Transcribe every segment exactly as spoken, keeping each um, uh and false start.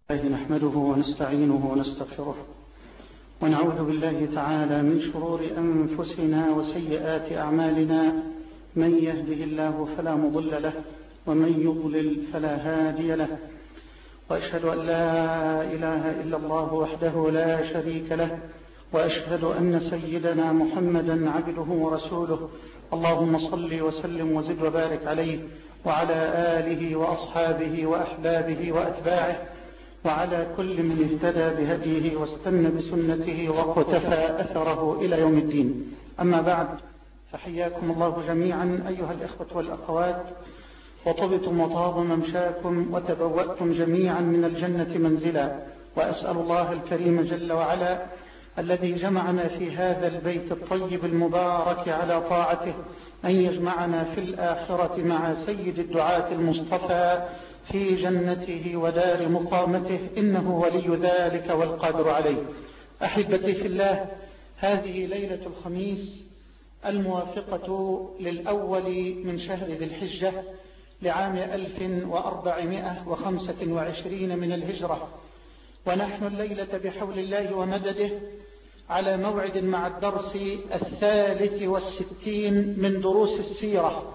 نحمده ونستعينه ونستغفره ونعوذ بالله تعالى من شرور أنفسنا وسيئات أعمالنا. من يهده الله فلا مضل له ومن يضلل فلا هادي له، وأشهد أن لا إله إلا الله وحده لا شريك له، وأشهد أن سيدنا محمدا عبده ورسوله. اللهم صل وسلم وزد وبارك عليه وعلى آله وأصحابه وأحبابه وأتباعه وعلى كل من اهتدى بهديه واستنى بسنته واقتفى أثره إلى يوم الدين. أما بعد، فحياكم الله جميعا أيها الإخوة والأخوات، وطبتم وطاب ممشاكم وتبوأتم جميعا من الجنة منزلا. وأسأل الله الكريم جل وعلا الذي جمعنا في هذا البيت الطيب المبارك على طاعته أن يجمعنا في الآخرة مع سيد الدعاة المصطفى في جنته ودار مقامته، إنه ولي ذلك والقادر عليه. أحبتي في الله، هذه ليلة الخميس الموافقة للأول من شهر ذي الحجة لعام ألف وأربعمائة وخمسة وعشرين من الهجرة، ونحن الليلة بحول الله ومدده على موعد مع الدرس الثالث والستين من دروس السيرة،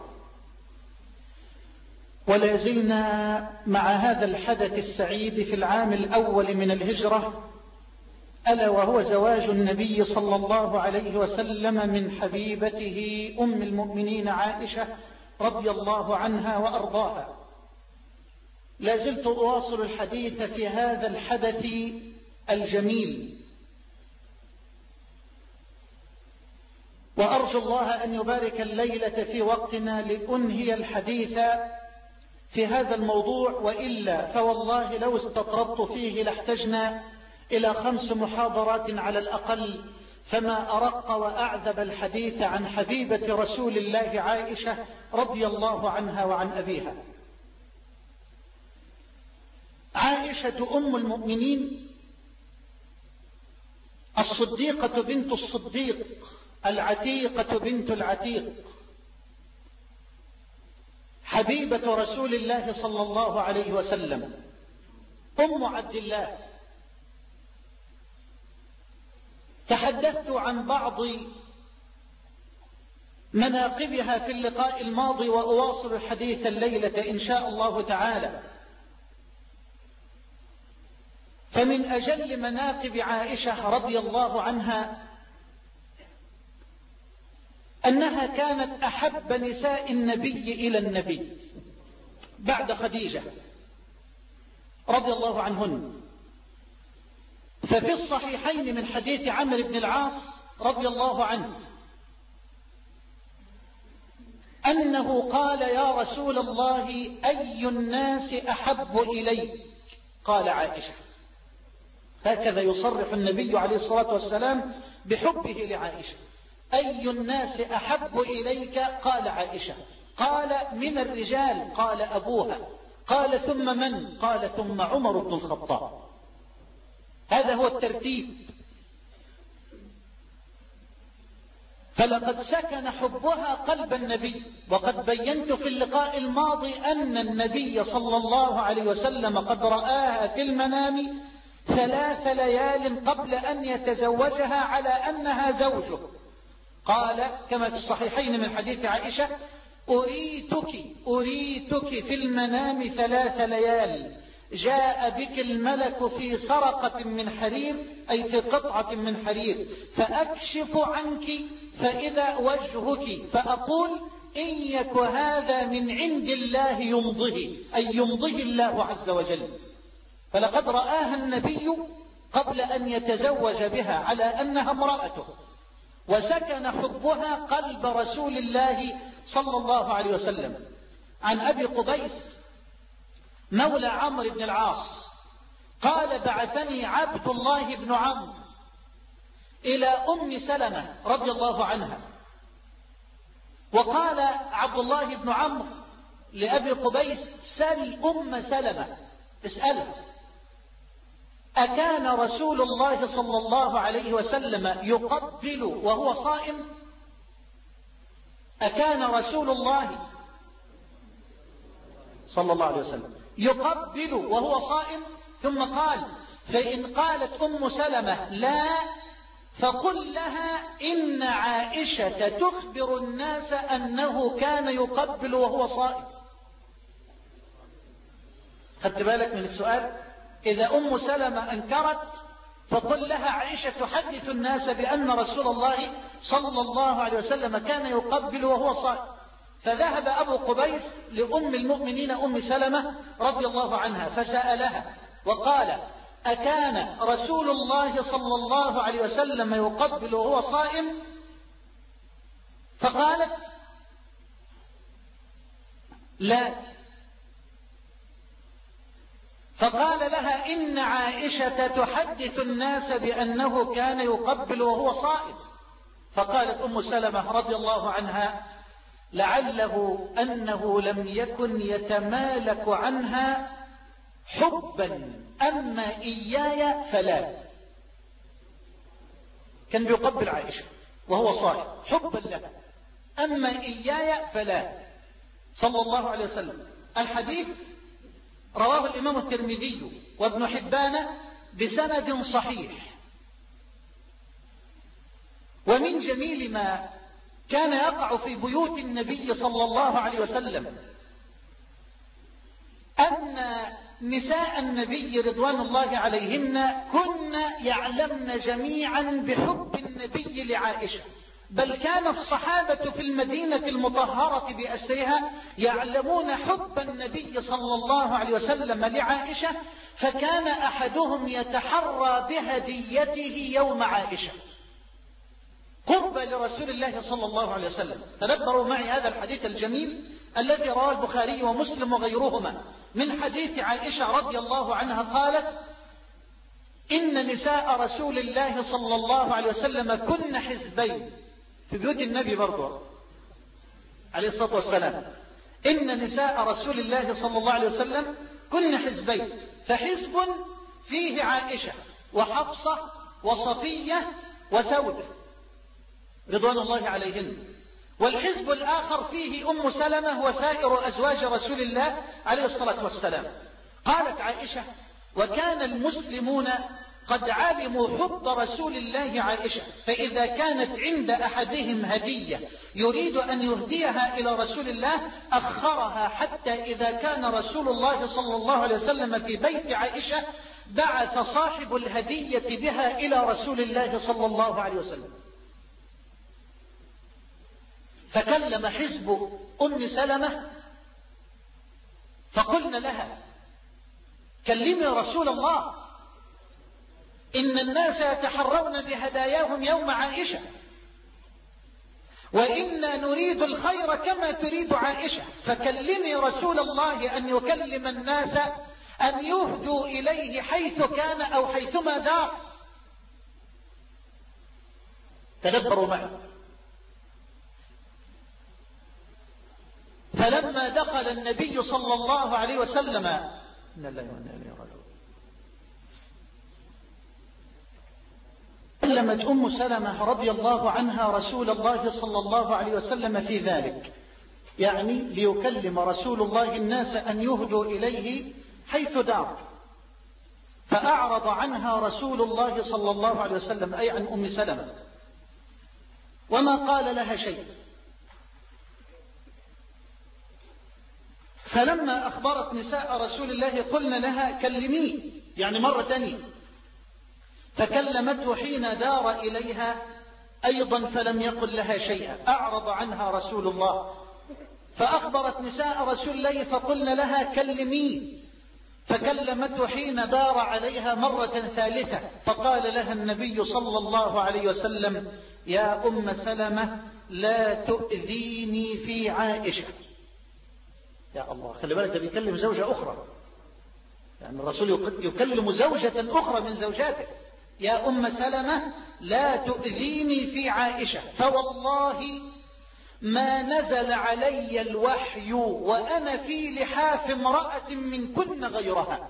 ولا زلنا مع هذا الحدث السعيد في العام الأول من الهجرة، ألا وهو زواج النبي صلى الله عليه وسلم من حبيبته أم المؤمنين عائشة رضي الله عنها وأرضاها. لا زلت أواصل الحديث في هذا الحدث الجميل، وأرجو الله أن يبارك الليلة في وقتنا لأنهي الحديث في هذا الموضوع، وإلا فوالله لو استطردت فيه لاحتجنا إلى خمس محاضرات على الأقل، فما أرق وأعذب الحديث عن حبيبة رسول الله عائشة رضي الله عنها وعن أبيها. عائشة أم المؤمنين الصديقة بنت الصديق العتيقة بنت العتيق، حبيبة رسول الله صلى الله عليه وسلم، أم عبد الله. تحدثت عن بعض مناقبها في اللقاء الماضي، وأواصل الحديث الليلة إن شاء الله تعالى. فمن أجل مناقب عائشة رضي الله عنها أنها كانت أحب نساء النبي إلى النبي بعد خديجة رضي الله عنهن. ففي الصحيحين من حديث عمرو بن العاص رضي الله عنه أنه قال: يا رسول الله، أي الناس أحب إليك؟ قال: عائشة. هكذا يصرح النبي عليه الصلاة والسلام بحبه لعائشة. أي الناس أحب إليك؟ قال: عائشة. قال: من الرجال؟ قال: أبوها. قال: ثم من؟ قال: ثم عمر بن الخطاب. هذا هو الترتيب. فلقد سكن حبها قلب النبي، وقد بينت في اللقاء الماضي أن النبي صلى الله عليه وسلم قد رآها في المنام ثلاث ليال قبل أن يتزوجها على أنها زوجه. قال كما في الصحيحين من حديث عائشة: أريتك أريتك في المنام ثلاث ليال، جاء بك الملك في سرقة من حرير، أي في قطعة من حرير، فأكشف عنك فإذا وجهك، فأقول: إن يك هذا من عند الله يمضه، أي يمضه الله عز وجل. فلقد رآها النبي قبل أن يتزوج بها على أنها امرأته، وسكن حبها قلب رسول الله صلى الله عليه وسلم. عن أبي قبيس مولى عمرو بن العاص قال: بعثني عبد الله بن عمرو إلى أم سلمة رضي الله عنها، وقال عبد الله بن عمرو لأبي قبيس: سل أم سلمة، اسألها، أكان رسول الله صلى الله عليه وسلم يقبل وهو صائم؟ أكان رسول الله صلى الله عليه وسلم يقبل وهو صائم؟ ثم قال: فإن قالت أم سلمة لا فقل لها إن عائشة تخبر الناس أنه كان يقبل وهو صائم. خدت بالك من السؤال؟ إذا أم سلمة أنكرت فقل لها: عائشة تحدث الناس بأن رسول الله صلى الله عليه وسلم كان يقبل وهو صائم. فذهب أبو قبيس لأم المؤمنين أم سلمة رضي الله عنها فسألها وقال: أكان رسول الله صلى الله عليه وسلم يقبل وهو صائم؟ فقالت: لا. فقال لها: إن عائشة تحدث الناس بأنه كان يقبل وهو صائم. فقالت أم سلمة رضي الله عنها: لعله أنه لم يكن يتمالك عنها حبا، أما إياي فلا. كان بيقبل عائشة وهو صائم حبا لها، أما إياي فلا، صلى الله عليه وسلم. الحديث رواه الإمام الترمذي وابن حبان بسند صحيح. ومن جميل ما كان يقع في بيوت النبي صلى الله عليه وسلم أن نساء النبي رضوان الله عليهن كن يعلمن جميعا بحب النبي لعائشة، بل كان الصحابة في المدينة المطهرة بأسرها يعلمون حب النبي صلى الله عليه وسلم لعائشة، فكان أحدهم يتحرى بهديته يوم عائشة قرب لرسول الله صلى الله عليه وسلم. تدبروا معي هذا الحديث الجميل الذي رواه البخاري ومسلم وغيرهما من حديث عائشة رضي الله عنها قالت: إن نساء رسول الله صلى الله عليه وسلم كن حزبين. في بيوت النبي برضو عليه الصلاة والسلام: إن نساء رسول الله صلى الله عليه وسلم كن حزبين، فحزب فيه عائشة وحفصة وصفية وسودة رضوان الله عليهن، والحزب الآخر فيه أم سلمة وسائر أزواج رسول الله عليه الصلاة والسلام. قالت عائشة: وكان المسلمون قد علموا حب رسول الله عائشة، فإذا كانت عند أحدهم هدية يريد أن يهديها إلى رسول الله أخرها حتى إذا كان رسول الله صلى الله عليه وسلم في بيت عائشة بعث صاحب الهدية بها إلى رسول الله صلى الله عليه وسلم. فكلم حزب أم سلمة فقلنا لها: كلمي رسول الله، إن الناس يتحرون بهداياهم يوم عائشة، وإنا نريد الخير كما تريد عائشة، فكلمي رسول الله أن يكلم الناس أن يهدوا إليه حيث كان أو حيثما دار. تدبروا معي. فلما دخل النبي صلى الله عليه وسلم إن الله وإنا إليه راجعون كلمت أم سلمة رضي الله عنها رسول الله صلى الله عليه وسلم في ذلك، يعني ليكلم رسول الله الناس أن يهدوا إليه حيث دار، فأعرض عنها رسول الله صلى الله عليه وسلم أي عن أم سلمة، وما قال لها شيء. فلما أخبرت نساء رسول الله قلنا لها: كلميه، يعني مرة تانية. فكلمته حين دار إليها أيضا فلم يقل لها شيئا، أعرض عنها رسول الله. فأخبرت نساء رسول الله فقلنا لها: كلميه. فكلمته حين دار عليها مرة ثالثة، فقال لها النبي صلى الله عليه وسلم: يا أم سلمة لا تؤذيني في عائشة. يا الله، خلي بالك، ده بيكلم زوجة أخرى، يعني الرسول يكلم زوجة أخرى من زوجاته. يا أم سلمة لا تؤذيني في عائشة، فوالله ما نزل علي الوحي وأنا في لحاف امرأة منكن غيرها.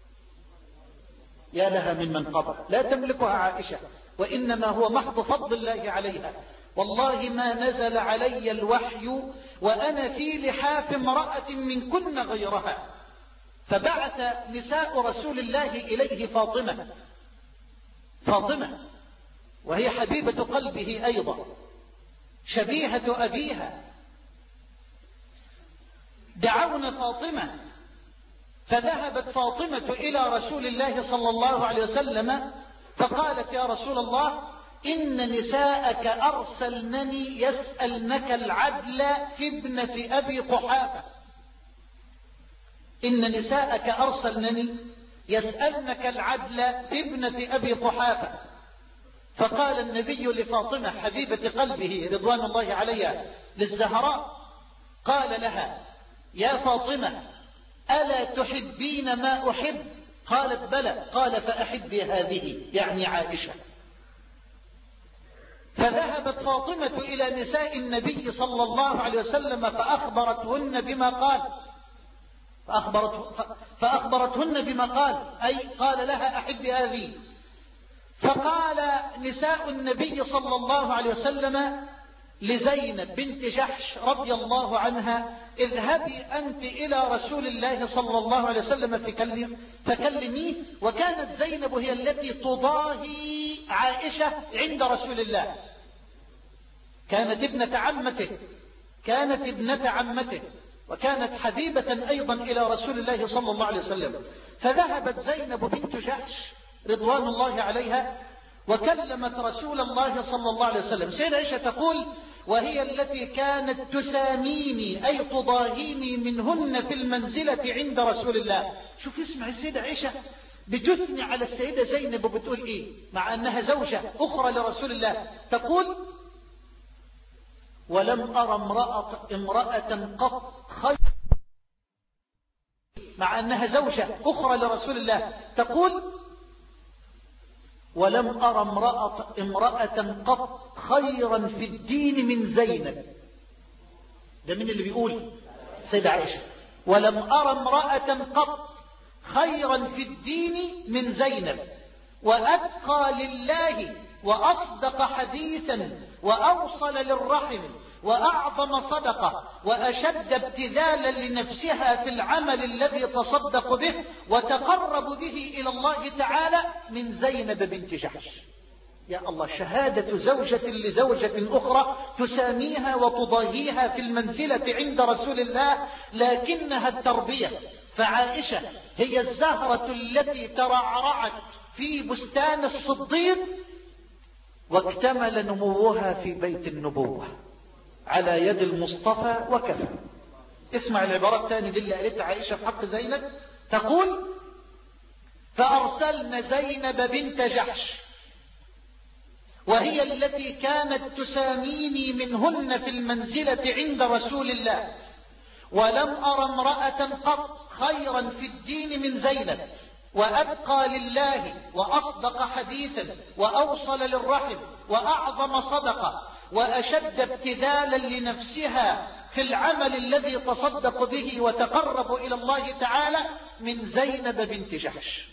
يا لها من منقبة لا تملكها عائشة، وإنما هو محض فضل الله عليها. والله ما نزل علي الوحي وأنا في لحاف امرأة منكن غيرها. فبعث نساء رسول الله إليه فاطمة فاطمة وهي حبيبة قلبه أيضا شبيهة أبيها، دعونا فاطمة، فذهبت فاطمة إلى رسول الله صلى الله عليه وسلم فقالت: يا رسول الله، إن نساءك أرسلنني يسألنك العدل في ابنة أبي قحافة. إن نساءك أرسلنني يسألنك العدل في ابنة أبي قحافة. فقال النبي لفاطمة حبيبة قلبه رضوان الله عليها للزهراء، قال لها: يا فاطمة، ألا تحبين ما أحب؟ قالت: بلى. قال: فأحبي هذه، يعني عائشة. فذهبت فاطمة إلى نساء النبي صلى الله عليه وسلم فأخبرتهن بما قال فأخبرت فأخبرتهن بما قال أي قال لها: أحبي هذه. فقال نساء النبي صلى الله عليه وسلم لزينب بنت جحش رضي الله عنها: اذهبي أنت إلى رسول الله صلى الله عليه وسلم فكلميه. وكانت زينب هي التي تضاهي عائشة عند رسول الله، كانت ابنة عمته كانت ابنة عمته وكانت حبيبة أيضا إلى رسول الله صلى الله عليه وسلم. فذهبت زينب بنت جحش رضوان الله عليها وكلمت رسول الله صلى الله عليه وسلم. سيدة عائشة تقول: وهي التي كانت تساميني أي تضاهيني منهن في المنزلة عند رسول الله. شوف اسمع السيدة عائشة بتثني على السيدة زينب وبتقول إيه مع أنها زوجة أخرى لرسول الله. تقول: ولم أرى امرأة, امرأة قط خير، مع أنها زوجة أخرى لرسول الله. تقول: ولم أرى امرأة, امرأة قط خيرا في الدين من زينب. ده من اللي بيقول؟ سيدة عائشة. ولم أرى امرأة قط خيرا في الدين من زينب، وأتقى لله وأصدق حديثا وأوصل للرحم وأعظم صدقة وأشد ابتذالا لنفسها في العمل الذي تصدق به وتقرب به إلى الله تعالى من زينب بنت جحش. يا الله، شهادة زوجة لزوجة أخرى تساميها وتضاهيها في المنزلة عند رسول الله، لكنها التربية. فعائشة هي الزهرة التي ترعرعت في بستان الصديق واكتمل نموها في بيت النبوة على يد المصطفى وكفى. اسمع العبارة الثانية دي اللي قالتها عائشة في حق زينب. تقول: فأرسلن زينب بنت جحش وهي التي كانت تساميني منهن في المنزلة عند رسول الله، ولم أرى امرأة قط خيرا في الدين من زينب، وأتقى لله وأصدق حديثا وأوصل للرحم وأعظم صدقة وأشد ابتذالا لنفسها في العمل الذي تصدق به وتقرب إلى الله تعالى من زينب بنت جحش.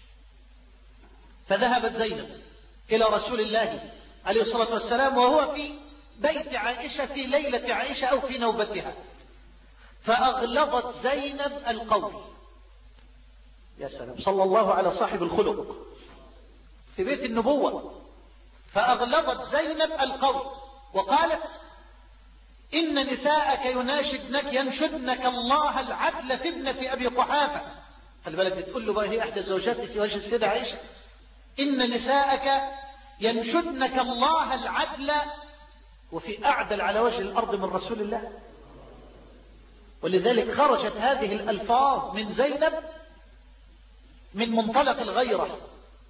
فذهبت زينب إلى رسول الله عليه الصلاة والسلام وهو في بيت عائشة في ليلة عائشة أو في نوبتها، فأغلظت زينب القول. يا سلام، صلى الله على صاحب الخلق في بيت النبوة. فأغلظت زينب القول وقالت: إن نساءك يناشدنك ينشدنك الله العدل في ابنة أبي قحافة. خلي بالك، بتقول له بقى هي إحدى الزوجات في وجه السيدة عائشة: إن نساءك ينشدنك الله العدل، وفي أعدل على وجه الأرض من رسول الله. ولذلك خرجت هذه الألفاظ من زينب من منطلق الغيرة.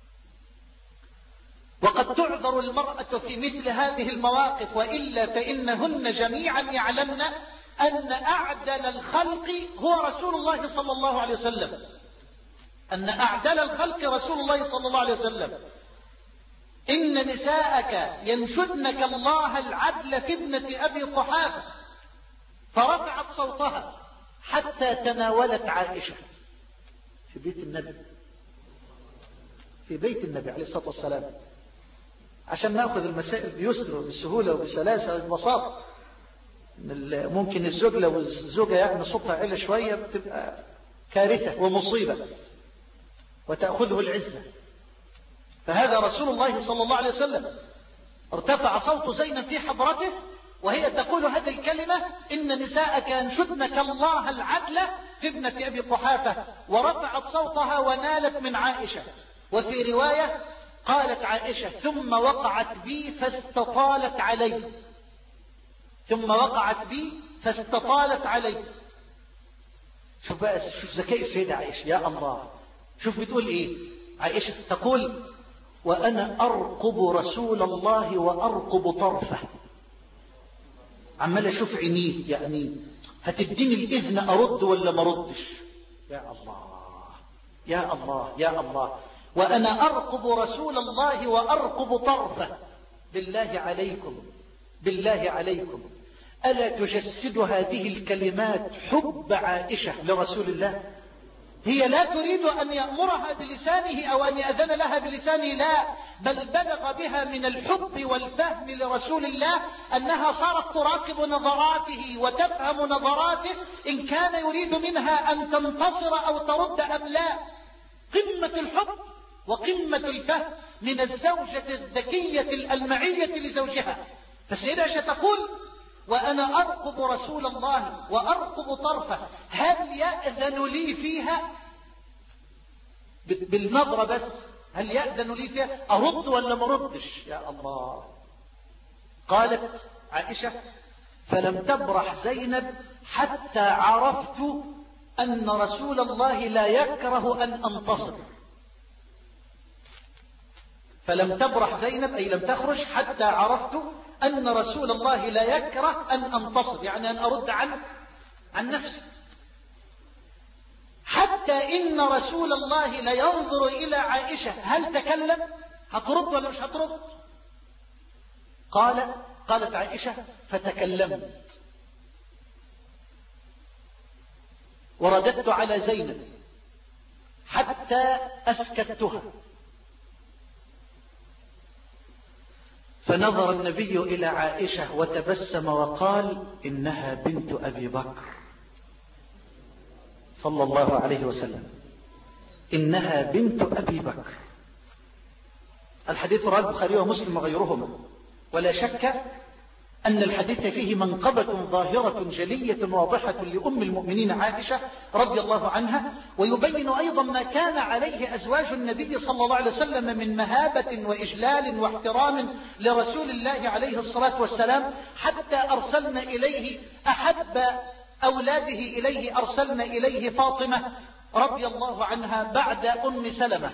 وقد تعذر المرأة في مثل هذه المواقف، وإلا فإنهن جميعا يعلمن أن أعدل الخلق هو رسول الله صلى الله عليه وسلم، أن أعدل الخلق رسول الله صلى الله عليه وسلم. إن نساءك ينشدنك الله العدل في ابنة أبي قحافة. فرفعت صوتها حتى تناولت عائشة في بيت النبي في بيت النبي عليه الصلاة والسلام، عشان نأخذ المسائل بيسر وبسهولة وبسلاسة وببساطة. ممكن الزوج لو الزوجة يعني صوتها عالي شوية بتبقى كارثة ومصيبة وتأخذه العزة. فهذا رسول الله صلى الله عليه وسلم ارتفع صوت زينب في حضرته وهي تقول هذه الكلمة: إن نساءك ينشدنك الله العدل في ابنة أبي قحافة، ورفعت صوتها ونالت من عائشة. وفي رواية قالت عائشة: ثم وقعت بي فاستطالت علي، ثم وقعت بي فاستطالت علي. شوف بقى، شوف ذكاء السيدة عائشة، يا الله. شوف بتقول ايه عائشة، تقول: وأنا أرقب رسول الله وأرقب طرفه. عمال أشوف عينيه، يعني هتديني الإذن أرد ولا ما ردش؟ يا الله يا الله يا الله. وأنا أرقب رسول الله وأرقب طرفه. بالله عليكم بالله عليكم، ألا تجسد هذه الكلمات حب عائشة لرسول الله؟ هي لا تريد أن يأمرها بلسانه أو أن يأذن لها بلسانه، لا، بل بلغ بها من الحب والفهم لرسول الله أنها صارت تراقب نظراته وتفهم نظراته إن كان يريد منها أن تنتصر أو ترد أم لا. قمة الحب وقمة الفهم من الزوجة الذكية الألمعية لزوجها. فسيدة عائشة تقول: وأنا أرقب رسول الله وأرقب طرفه، هل يأذن لي فيها؟ بالنظرة بس، هل يأذن لي فيها؟ أرد ولا ما ردش؟ يا الله. قالت عائشة: فلم تبرح زينب حتى عرفت أن رسول الله لا يكره أن أنتصر. فلم تبرح زينب أي لم تخرج حتى عرفت أن رسول الله لا يكره أن أنتصر، يعني أن أرد عن عن نفسي. حتى إن رسول الله لا ينظر إلى عائشة هل تكلم، هترد ولا مش هترد؟ قال قالت عائشة: فتكلمت ورددت على زينب حتى أسكتتها. فنظر النبي إلى عائشة وتبسم وقال: إنها بنت أبي بكر صلى الله عليه وسلم، إنها بنت أبي بكر. الحديث رواه البخاري ومسلم وغيرهما، ولا شك أن الحديث فيه منقبة ظاهرة جلية واضحة لأم المؤمنين عائشة رضي الله عنها، ويبين أيضا ما كان عليه أزواج النبي صلى الله عليه وسلم من مهابة وإجلال واحترام لرسول الله عليه الصلاة والسلام، حتى أرسلنا إليه أحب أولاده إليه، أرسلنا إليه فاطمة رضي الله عنها بعد أم سلمة.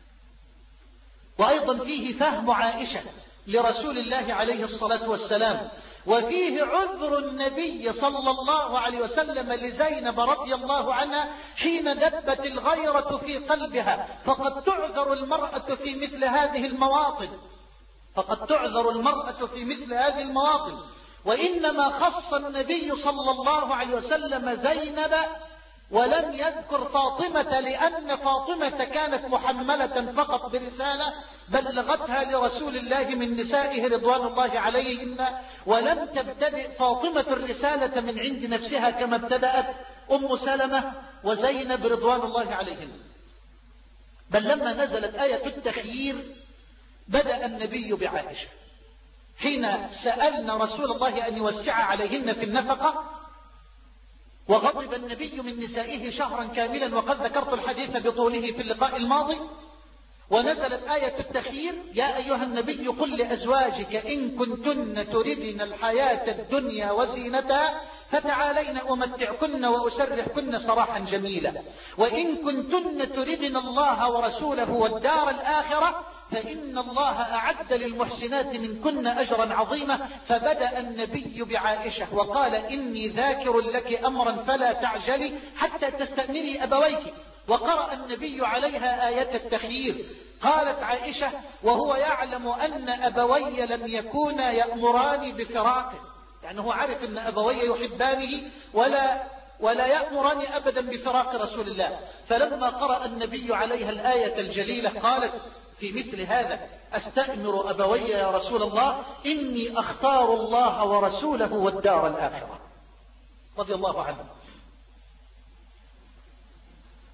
وأيضا فيه فهم عائشة لرسول الله عليه الصلاة والسلام، وفيه عذر النبي صلى الله عليه وسلم لزينب رضي الله عنها حين دبت الغيرة في قلبها. فقد تعذر المرأة في مثل هذه المواطن، فقد تعذر المرأة في مثل هذه المواطن. وإنما خص النبي صلى الله عليه وسلم زينب ولم يذكر فاطمة، لأن فاطمة كانت محملة فقط برسالة بلغتها لرسول الله من نسائه رضوان الله عليهن، ولم تبتدئ فاطمة الرسالة من عند نفسها كما ابتدأت أم سلمة وزينب رضوان الله عليهن. بل لما نزلت آية التخيير بدأ النبي بعائشة حين سألنا رسول الله أن يوسع عليهن في النفقة، وغضب النبي من نسائه شهرا كاملا، وقد ذكرت الحديث بطوله في اللقاء الماضي. ونزلت آية التخيير: يا أيها النبي قل لأزواجك إن كنتن تردن الحياة الدنيا وزينتها فتعالين أمتعكن وأسرحكن سراحا جميلا، وإن كنتن تردن الله ورسوله والدار الآخرة فإن الله أعد للمحسنات منكن أجرا عظيما. فبدأ النبي بعائشة وقال: إني ذاكر لك أمرا فلا تعجلي حتى تستأمري أبويك. وقرأ النبي عليها آية التخيير. قالت عائشة: وهو يعلم أن أبوي لم يكونا يأمران بفراقه، يعني هو عارف أن أبوي يحبانه ولا ولا يأمران أبدا بفراق رسول الله. فلما قرأ النبي عليها الآية الجليلة قالت في مثل هذا: أستأمر أبوي يا رسول الله، إني أختار الله ورسوله والدار الآخرة، رضي الله عنه.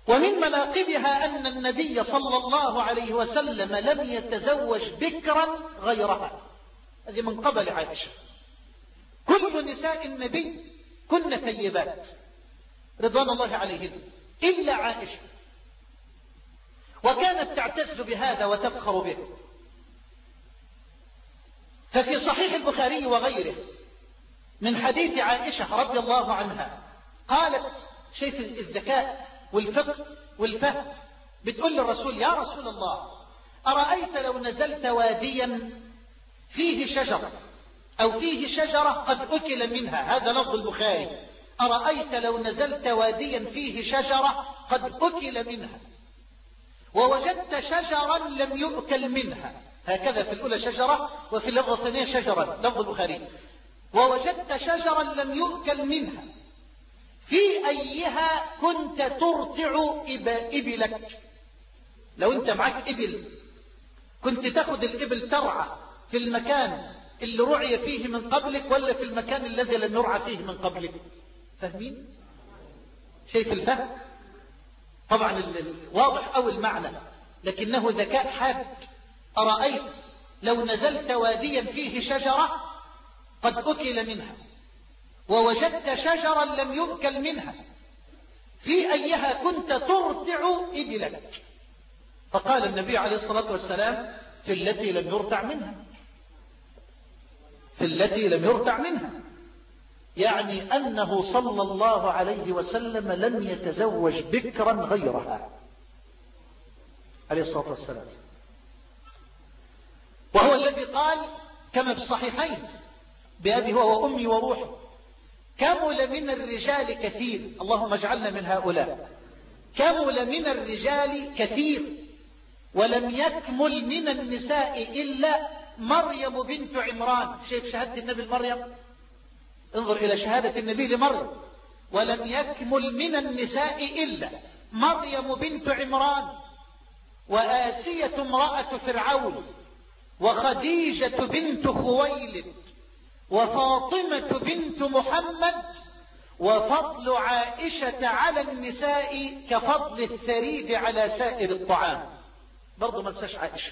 ومن مناقبها أن النبي صلى الله عليه وسلم لم يتزوج بكرا غيرها. هذه من قبل عائشة. كل نساء النبي كن ثيبات رضوان الله عليهن إلا عائشة، وكانت تعتز بهذا وتفخر به. ففي صحيح البخاري وغيره من حديث عائشة رضي الله عنها قالت، شايف الذكاء والفقه والفهم، بتقول للرسول: يا رسول الله، أرأيت لو نزلت واديا فيه شجر أو فيه شجرة قد أكل منها، هذا لفظ البخاري، أرأيت لو نزلت واديا فيه شجرة قد أكل منها ووجدت شجرا لم يؤكل منها، هكذا في الأولى شجرة وفي اللفظة الثانية شجرة، لفظ البخاري، ووجدت شجرا لم يؤكل منها، في أيها كنت ترتع إبلك؟ لو أنت معك إبل كنت تأخذ الإبل ترعى في المكان اللي رعي فيه من قبلك ولا في المكان الذي لم يرعى فيه من قبلك؟ فاهمين؟ شايف الفهم؟ طبعا واضح أو المعنى، لكنه ذكاء حاد. أرأيت لو نزلت واديا فيه شجرة قد أكل منها ووجدت شجرا لم يؤكل منها، في أيها كنت ترتع إبلك؟ فقال النبي عليه الصلاة والسلام: في التي لم يرتع منها، في التي لم يرتع منها، يعني أنه صلى الله عليه وسلم لم يتزوج بكرا غيرها عليه الصلاة والسلام. وهو الذي قال كما في الصحيحين بأبي هو وأمي وروحي: كمل من الرجال كثير، اللهم اجعلنا من هؤلاء، كمل من الرجال كثير ولم يكمل من النساء إلا مريم بنت عمران. شايف شهادة النبي لمريم؟ انظر إلى شهادة النبي لمريم: ولم يكمل من النساء إلا مريم بنت عمران وآسية امرأة فرعون وخديجة بنت خويلد وفاطمة بنت محمد، وفضل عائشة على النساء كفضل الثريد على سائر الطعام. برضو ما نساش عائشة.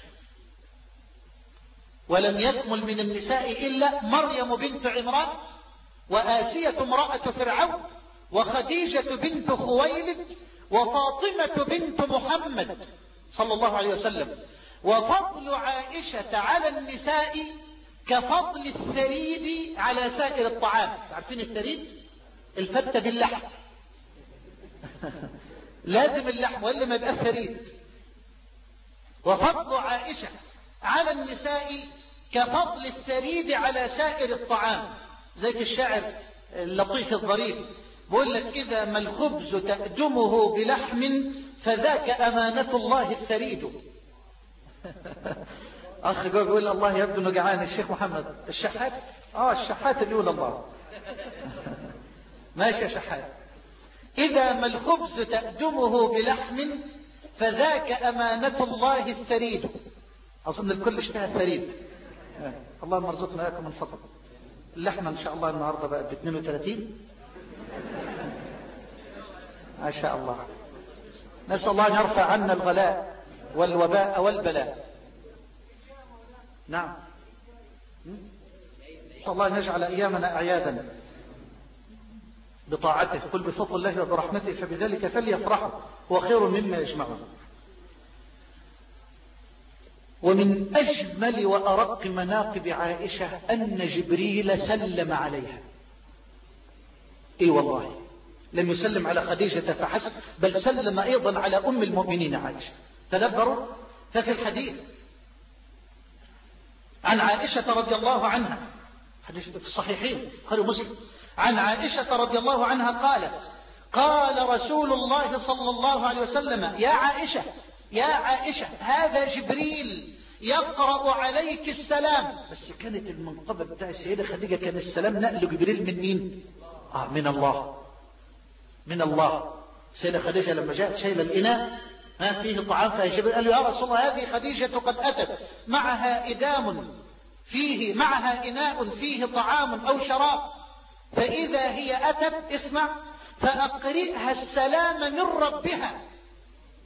ولم يكمل من النساء إلا مريم بنت عمران وآسية امرأة فرعون وخديجة بنت خويلد وفاطمة بنت محمد صلى الله عليه وسلم، وفضل عائشة على النساء كفضل الثريد على سائر الطعام. عارفين الثريد؟ الفتة باللحم لازم اللحم وإلا ما يبقى ثريد. وفضل عائشة على النساء كفضل الثريد على سائر الطعام. زي الشاعر اللطيف الظريف بقول لك: إذا ما الخبز تأدمه بلحم فذاك أمانة الله الثريد. أخ جوج يقول: الله يبدو أنه جعان. الشيخ محمد الشحات، آه الشحات اللي يقول الله ماشي يا شحات. إذا ما الخبز تأدمه بلحم فذاك أمانة الله الثريد. أظن الكل اشتهى الثريد. اللهم ارزقنا إياكم من فضل. اللحمة إن شاء الله النهاردة بقت ب اثنين وثلاثين ما شاء الله. نسأل الله أن يرفع عنا الغلاء والوباء والبلاء. نعم، نسأل الله أن يجعل أيامنا أعيادا بطاعته. قل بفضل الله وبرحمته فبذلك فليفرحوا هو خير مما يجمعون. ومن أجمل وأرق مناقب عائشة أن جبريل سلم عليها. إي والله، لم يسلم على خديجة فحسب، بل سلم أيضا على أم المؤمنين عائشة. تدبروا. ففي الحديث عن عائشة رضي الله عنها، حديث في الصحيحين قالوا مسلم، عن عائشة رضي الله عنها قالت: قال رسول الله صلى الله عليه وسلم: يا عائشة يا عائشة هذا جبريل يقرأ عليك السلام. بس كانت المنقبة بتاع السيدة خديجة كان السلام نقل جبريل من مين؟ آه من الله، من الله. السيدة خديجة لما جاءت شايلة الإناء ها فيه طعام، فجبريل قال له: يا رسول الله هذه خديجة قد أتت معها إدام فيه، معها إناء فيه طعام أو شراب، فإذا هي أتت اسمع فأقرئها السلام من ربها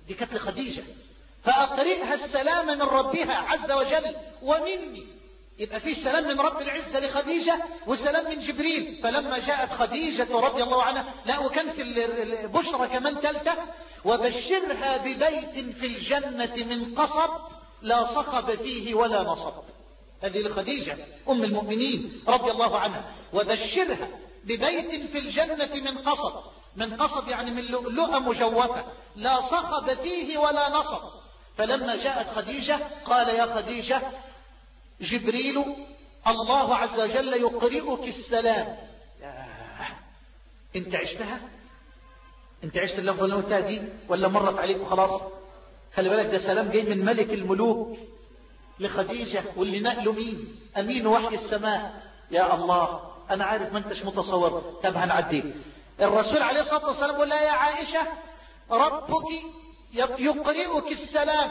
دي كانت لخديجة، فأقرئها السلام من ربها عز وجل ومني. يبقى فيه سلام من رب العزة لخديجة وسلام من جبريل. فلما جاءت خديجة رضي الله عنها، لا وكان في البشرى كمان ثالثة، وبشرها ببيت في الجنة من قصب لا صخب فيه ولا نصب. هذه لخديجة أم المؤمنين رضي الله عنها. وبشرها ببيت في الجنة من قصب، من قصب يعني من لؤلؤة مجوفة، لا صخب فيه ولا نصب. فلما جاءت خديجة قال يا خديجة جبريل الله عز وجل يقرئك السلام. انت عشتها؟ انت عشت اللفظة اللي قلتها دي ولا مرت عليك وخلاص؟ خلي بالك ده سلام جاي من ملك الملوك لخديجة، واللي نقله مين؟ أمين وحي السماء. يا الله أنا عارف ما انتش متصور. طب هنعديه. الرسول عليه الصلاة والسلام يقول لها يا عائشة ربك يقرئك السلام.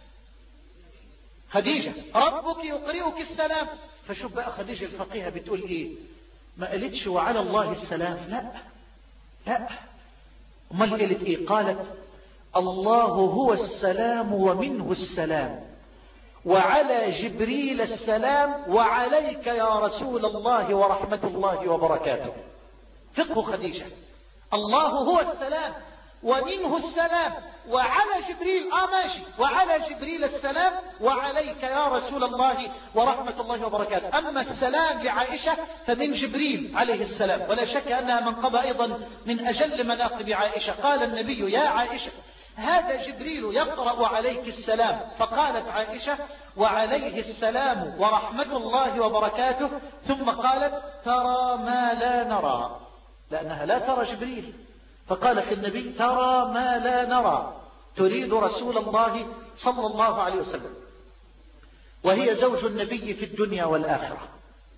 خديجة ربك يقرئك السلام. فشوف بقى خديجة الفقيهة بتقول ايه؟ ما قالتش وعلى الله السلام، لا لا، امال قالت ايه؟ قالت الله هو السلام ومنه السلام، وعلى جبريل السلام، وعليك يا رسول الله ورحمة الله وبركاته. فقه خديجة، الله هو السلام ومنه السلام، وعلى جبريل آه ماشي، وعلى جبريل السلام، وعليك يا رسول الله ورحمة الله وبركاته. أما السلام لعائشة فمن جبريل عليه السلام، ولا شك أنها منقبة أيضا من أجل مناقب عائشة. قال النبي يا عائشة هذا جبريل يقرأ عليك السلام. فقالت عائشة وعليه السلام ورحمة الله وبركاته. ثم قالت ترى ما لا نرى، لأنها لا ترى جبريل. فقالت النبي ترى ما لا نرى، تريد رسول الله صلى الله عليه وسلم، وهي زوج النبي في الدنيا والآخرة،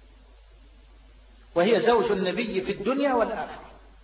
وهي زوج النبي في الدنيا والآخرة.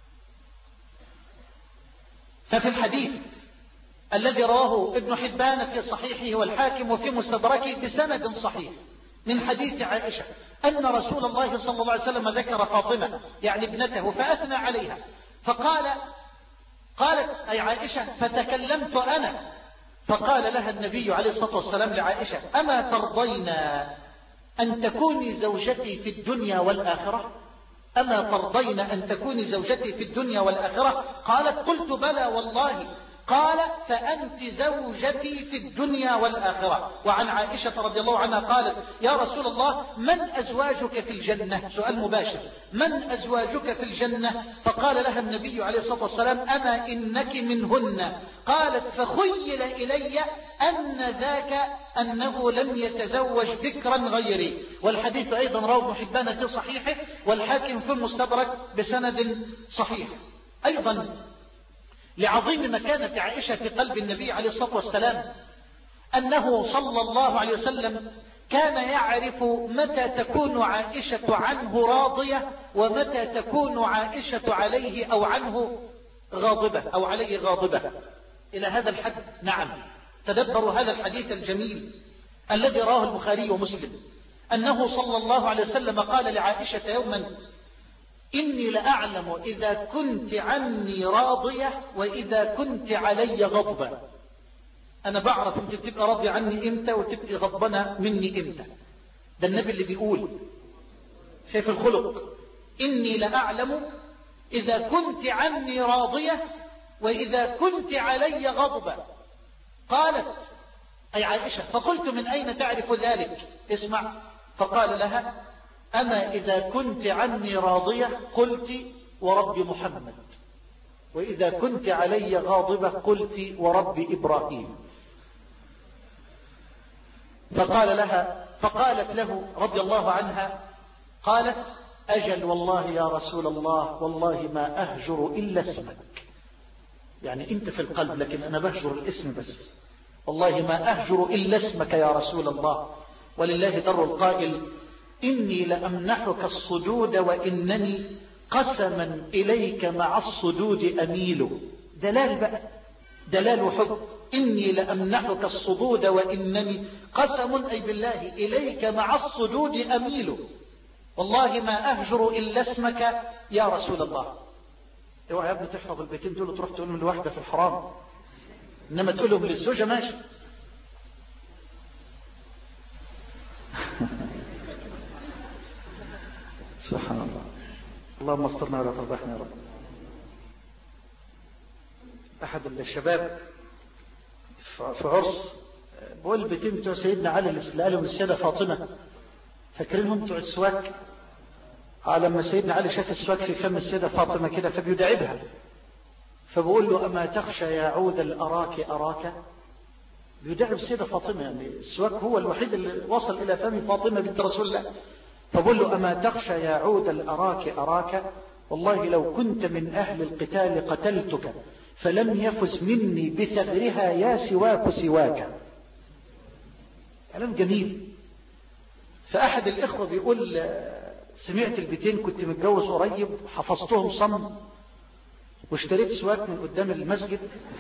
ففي الحديث الذي رواه ابن حبان في صحيحه والحاكم في مستدركه بسند صحيح من حديث عائشة أن رسول الله صلى الله عليه وسلم ذكر فاطمة يعني ابنته فأثنى عليها، فقال قالت أي عائشة فتكلمت أنا، فقال لها النبي عليه الصلاة والسلام لعائشة أما ترضين أن تكوني زوجتي في الدنيا والآخرة؟ أما ترضين أن تكوني زوجتي في الدنيا والآخرة؟ قالت قلت بلى والله. قال فأنت زوجتي في الدنيا والآخرة. وعن عائشة رضي الله عنها قالت يا رسول الله من أزواجك في الجنة؟ سؤال مباشر، من أزواجك في الجنة؟ فقال لها النبي عليه الصلاة والسلام أما إنك منهن. قالت فخيل إلي أن ذاك أنه لم يتزوج بكرا غيري. والحديث أيضا رواه ابن حبان في صحيحه والحاكم في المستدرك بسند صحيح. أيضا لعظيم مكانة عائشة في قلب النبي عليه الصلاة والسلام أنه صلى الله عليه وسلم كان يعرف متى تكون عائشة عنه راضية ومتى تكون عائشة عليه أو عنه غاضبة أو عليه غاضبة. إلى هذا الحد نعم. تدبروا هذا الحديث الجميل الذي رواه البخاري ومسلم أنه صلى الله عليه وسلم قال لعائشة يوما إني لأعلم إذا كنت عني راضية وإذا كنت علي غضبة. أنا بعرف أنت بتبقى راضية عني إمتى وتبقى غضبانة مني إمتى. ده النبي اللي بيقول، شايف الخلق، إني لأعلم إذا كنت عني راضية وإذا كنت علي غضبة. قالت أي عائشة فقلت من أين تعرف ذلك؟ اسمع. فقال لها أما إذا كنت عني راضية قلت ورب محمد، وإذا كنت علي غاضبة قلت ورب إبراهيم. فقال لها فقالت له رضي الله عنها قالت أجل والله يا رسول الله والله ما أهجر إلا اسمك. يعني أنت في القلب لكن أنا بهجر الاسم بس، والله ما أهجر إلا اسمك يا رسول الله. ولله در القائل إني لأمنحك الصدود وإنني قسما إليك مع الصدود أميل. دلال بقى، دلال وحب. إني لأمنحك الصدود وإنني قسم أي بالله إليك مع الصدود أميل، والله ما أهجر إلا اسمك يا رسول الله. اوعى يا ابني تحفظ البيتين دول وتروح تقولهم لواحدة في الحرام. إنما تقولهم للزوجة ماشي. سبحان الله. اللهم استرنا ولا تفضحنا يا رب. أحد الشباب في عرس بقول بيتين بتوع سيدنا علي اللي قالوا للسيدة فاطمة، فاكرينهم بتوع السواك؟ آه لما سيدنا علي شاف السواك في فم السيدة فاطمة كده فبيدعبها، فبقول له أما تخشى يا عود الأراك أراك. بيدعب السيدة فاطمة، يعني السواك هو الوحيد اللي وصل إلى فم فاطمة بنت رسول الله. فبقول له أما تخشى يا عود الأراك أراك، والله لو كنت من أهل القتال قتلتك فلم يفز مني بثغرها يا سواك سواك. كلام جميل. فأحد الإخوة بيقول سمعت البيتين كنت متجوز قريب حفظتهم صم واشتريت سواك من قدام المسجد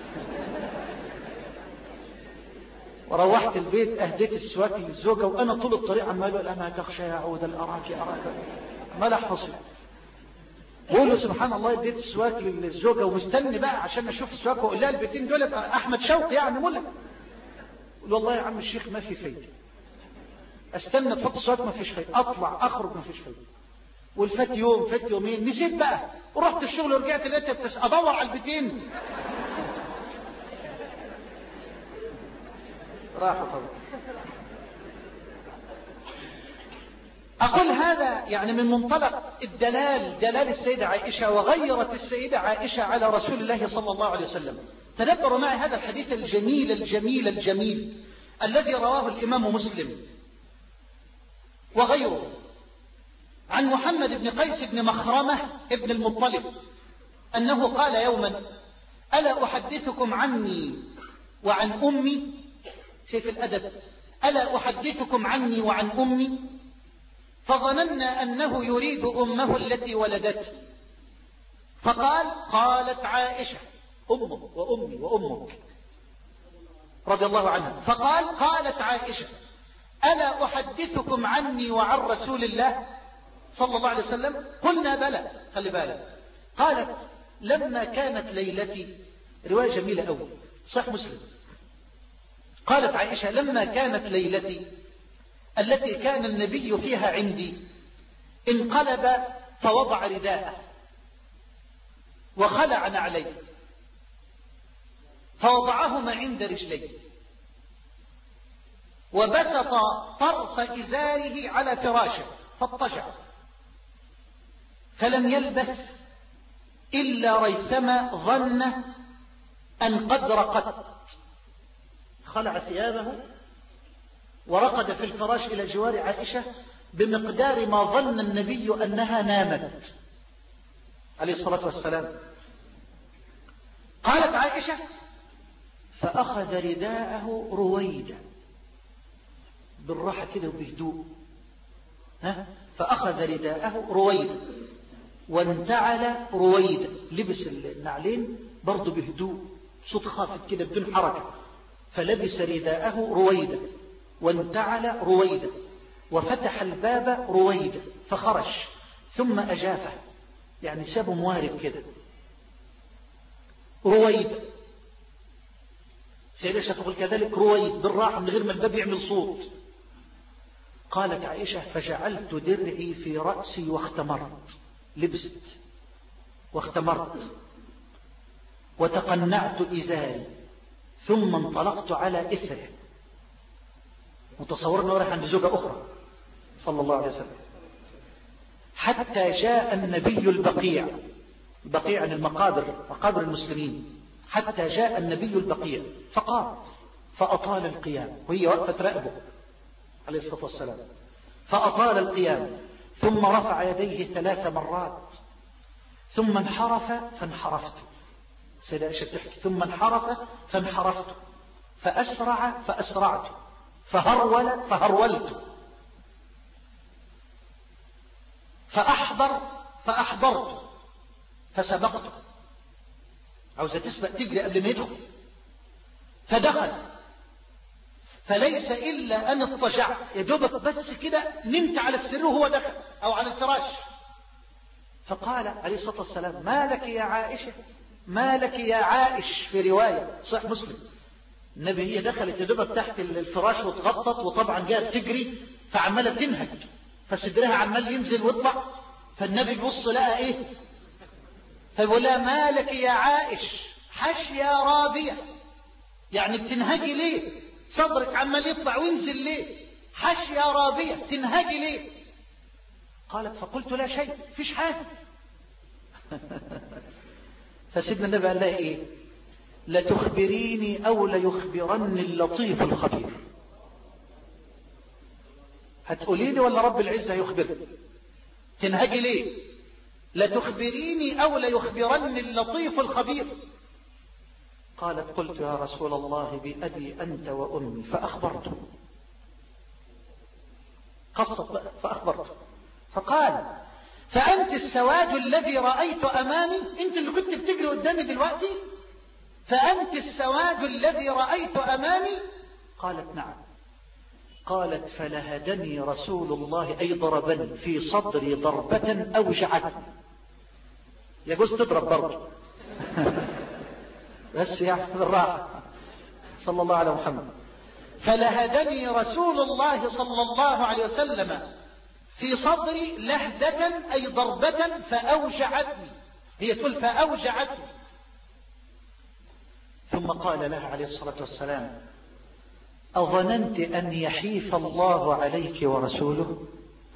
وروحت البيت أهديت السواك للزوجة وأنا طول الطريق عمال أقول أما تخشى يا عود الأراك أراك، ما أحفظ. بقول له سبحان الله اديت السواك للزوجة ومستني بقى عشان أشوف السواك وأقول لها البيتين دول أحمد شوقي يعني ملا. قول والله يا عم الشيخ ما في فايدة، استنى تحط السواك ما فيش فايدة، أطلع أخرج ما فيش فايدة. والفات يوم فات يومين نسيت بقى ورحت الشغل ورجعت لقيت أدور على البيتين راحوا طبعا. أقول هذا يعني من منطلق الدلال، دلال السيدة عائشة، وغيرت السيدة عائشة على رسول الله صلى الله عليه وسلم. تدبروا معي هذا الحديث الجميل الجميل الجميل الذي رواه الإمام مسلم وغيره عن محمد بن قيس بن مخرمة ابن المطلب أنه قال يوما ألا أحدثكم عني وعن أمي. شايف الأدب؟ ألا أحدثكم عني وعن أمي؟ فظننا أنه يريد أمه التي ولدته، فقال قالت عائشة أمه وأمي وأمك رضي الله عنها. فقال قالت عائشة ألا أحدثكم عني وعن رسول الله صلى الله عليه وسلم؟ قلنا بلى. خلي بالك. قالت لما كانت ليلتي، رواية جميلة أوي صح مسلم، قالت عائشة لما كانت ليلتي التي كان النبي فيها عندي انقلب فوضع رداءه وخلع نعليه فوضعهما عند رجليه وبسط طرف إزاره على فراشه فاضطجع فلم يلبث إلا ريثما ظن أن قد رقدت. خلع ثيابه ورقد في الفراش إلى جوار عائشة بمقدار ما ظن النبي أنها نامت عليه الصلاة والسلام. قالت عائشة فأخذ رداءه رويدا، بالراحة كده وبهدوء، ها فأخذ رداءه رويدا وانتعل رويدا، لبس النعلين برضو بهدوء صوت خافت كده بدون حركة، فلبس رداءه رويدا وانتعل رويدا وفتح الباب رويدا فخرج ثم أجافه، يعني سابه موارب كده رويدا. سيدة عائشة تقول كذلك رويد بالراحة من غير ما الباب يعمل صوت. قالت عائشة فجعلت درعي في رأسي واختمرت، لبست واختمرت وتقنعت إزاري ثم انطلقت على إثره، متصور أنه راح عند زوجة أخرى صلى الله عليه وسلم، حتى جاء النبي البقيع. البقيع عن المقابر، مقابر المسلمين. حتى جاء النبي البقيع فقام فأطال القيام وهي وقفت رأبه عليه الصلاة والسلام، فأطال القيام ثم رفع يديه ثلاث مرات ثم انحرف فانحرفت. سيدة عائشة تحكي ثم انحرف فانحرفت فأسرع فأسرعت فهرول فهرولت فأحضر فأحضرت فسبقت. عاوزة تسبق تجري قبل ما يدخل، فدخل فليس إلا أن اضطجعت يا دوبك بس كده نمت على السرير وهو دخل أو على الفراش. فقال عليه الصلاة والسلام ما لك يا عائشة، ما لك يا عائش، في رواية صح مسلم النبي هي دخلت يدوبك تحت الفراش وتغطت، وطبعا جاءت تجري فعمالة تنهج، فصدرها عمال ينزل ويطلع، فالنبي بيبص لقى ايه؟ فيقول لها مالك يا عائش حشية رابية، يعني بتنهجي ليه؟ صدرك عمال يطلع وينزل ليه؟ حشية رابية تنهجي ليه؟ قالت فقلت لا شيء، فيش حاجة. فسيدنا النبي قال لها ايه؟ لتخبريني او ليخبرني اللطيف الخبير. هتقولي لي ولا رب العزة يخبرني؟ تنهجي ليه؟ لتخبريني او ليخبرني اللطيف الخبير. قالت قلت يا رسول الله بأبي أنت وأمي، فأخبرته. قصت فأخبرته، فقال فأنت السواد الذي رأيت أمامي، أنت اللي كنت بتجري قدامي دلوقتي؟ فأنت السواد الذي رأيت أمامي؟ قالت نعم. قالت فلهدني رسول الله أي ضربني في صدري ضربة أوجعتني. يجوز تضرب برضه بس يعني بالراحة. صلى الله على محمد. فلهدني رسول الله صلى الله عليه وسلم في صدري لهدة أي ضربة فأوجعتني، هي تقول فأوجعتني. ثم قال لها عليه الصلاة والسلام أظننت أن يحيف الله عليك ورسوله؟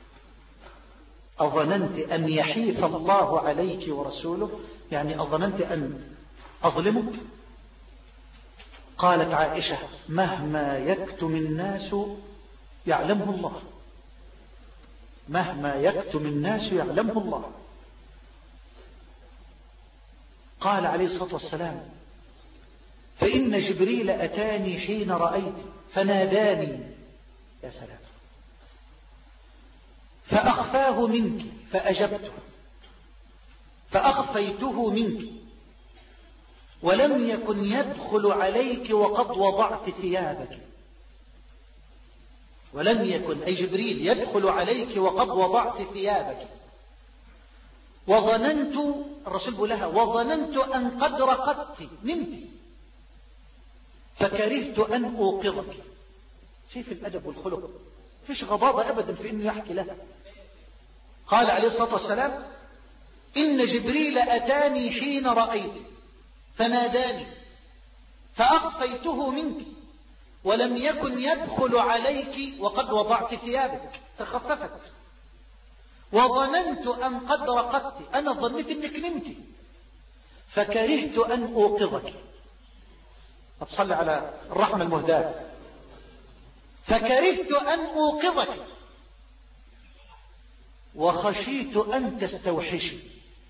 أظننت أن يحيف الله عليك ورسوله، يعني أظننت أن أظلمك؟ قالت عائشة مهما يكتم الناس يعلمه الله، مهما يكتم الناس يعلمه الله. قال عليه الصلاة والسلام فإن جبريل أتاني حين رأيت فناداني، يا سلام، فأخفاه منك فأجبته، فأخفيته منك، ولم يكن يدخل عليك وقد وضعت ثيابك. ولم يكن أي جبريل يدخل عليك وقد وضعت ثيابك. وظننت، الرسول بيقول لها وظننت أن قد رقدت، نمت، فكرهت أن أوقظك. شايف الأدب والخلق، فيش غضاضة أبدا في أنه يحكي لها. قال عليه الصلاة والسلام إن جبريل أتاني حين رأيت فناداني فأخفيته منك، ولم يكن يدخل عليك وقد وضعت ثيابك، تخففت. وظننت أن قد رقدت، أنا ظنيت أنك نمت، فكرهت أن أوقظك. أتصلي على الرحمة المهداة. فكرهت أن أوقظك وخشيت أن تستوحشي.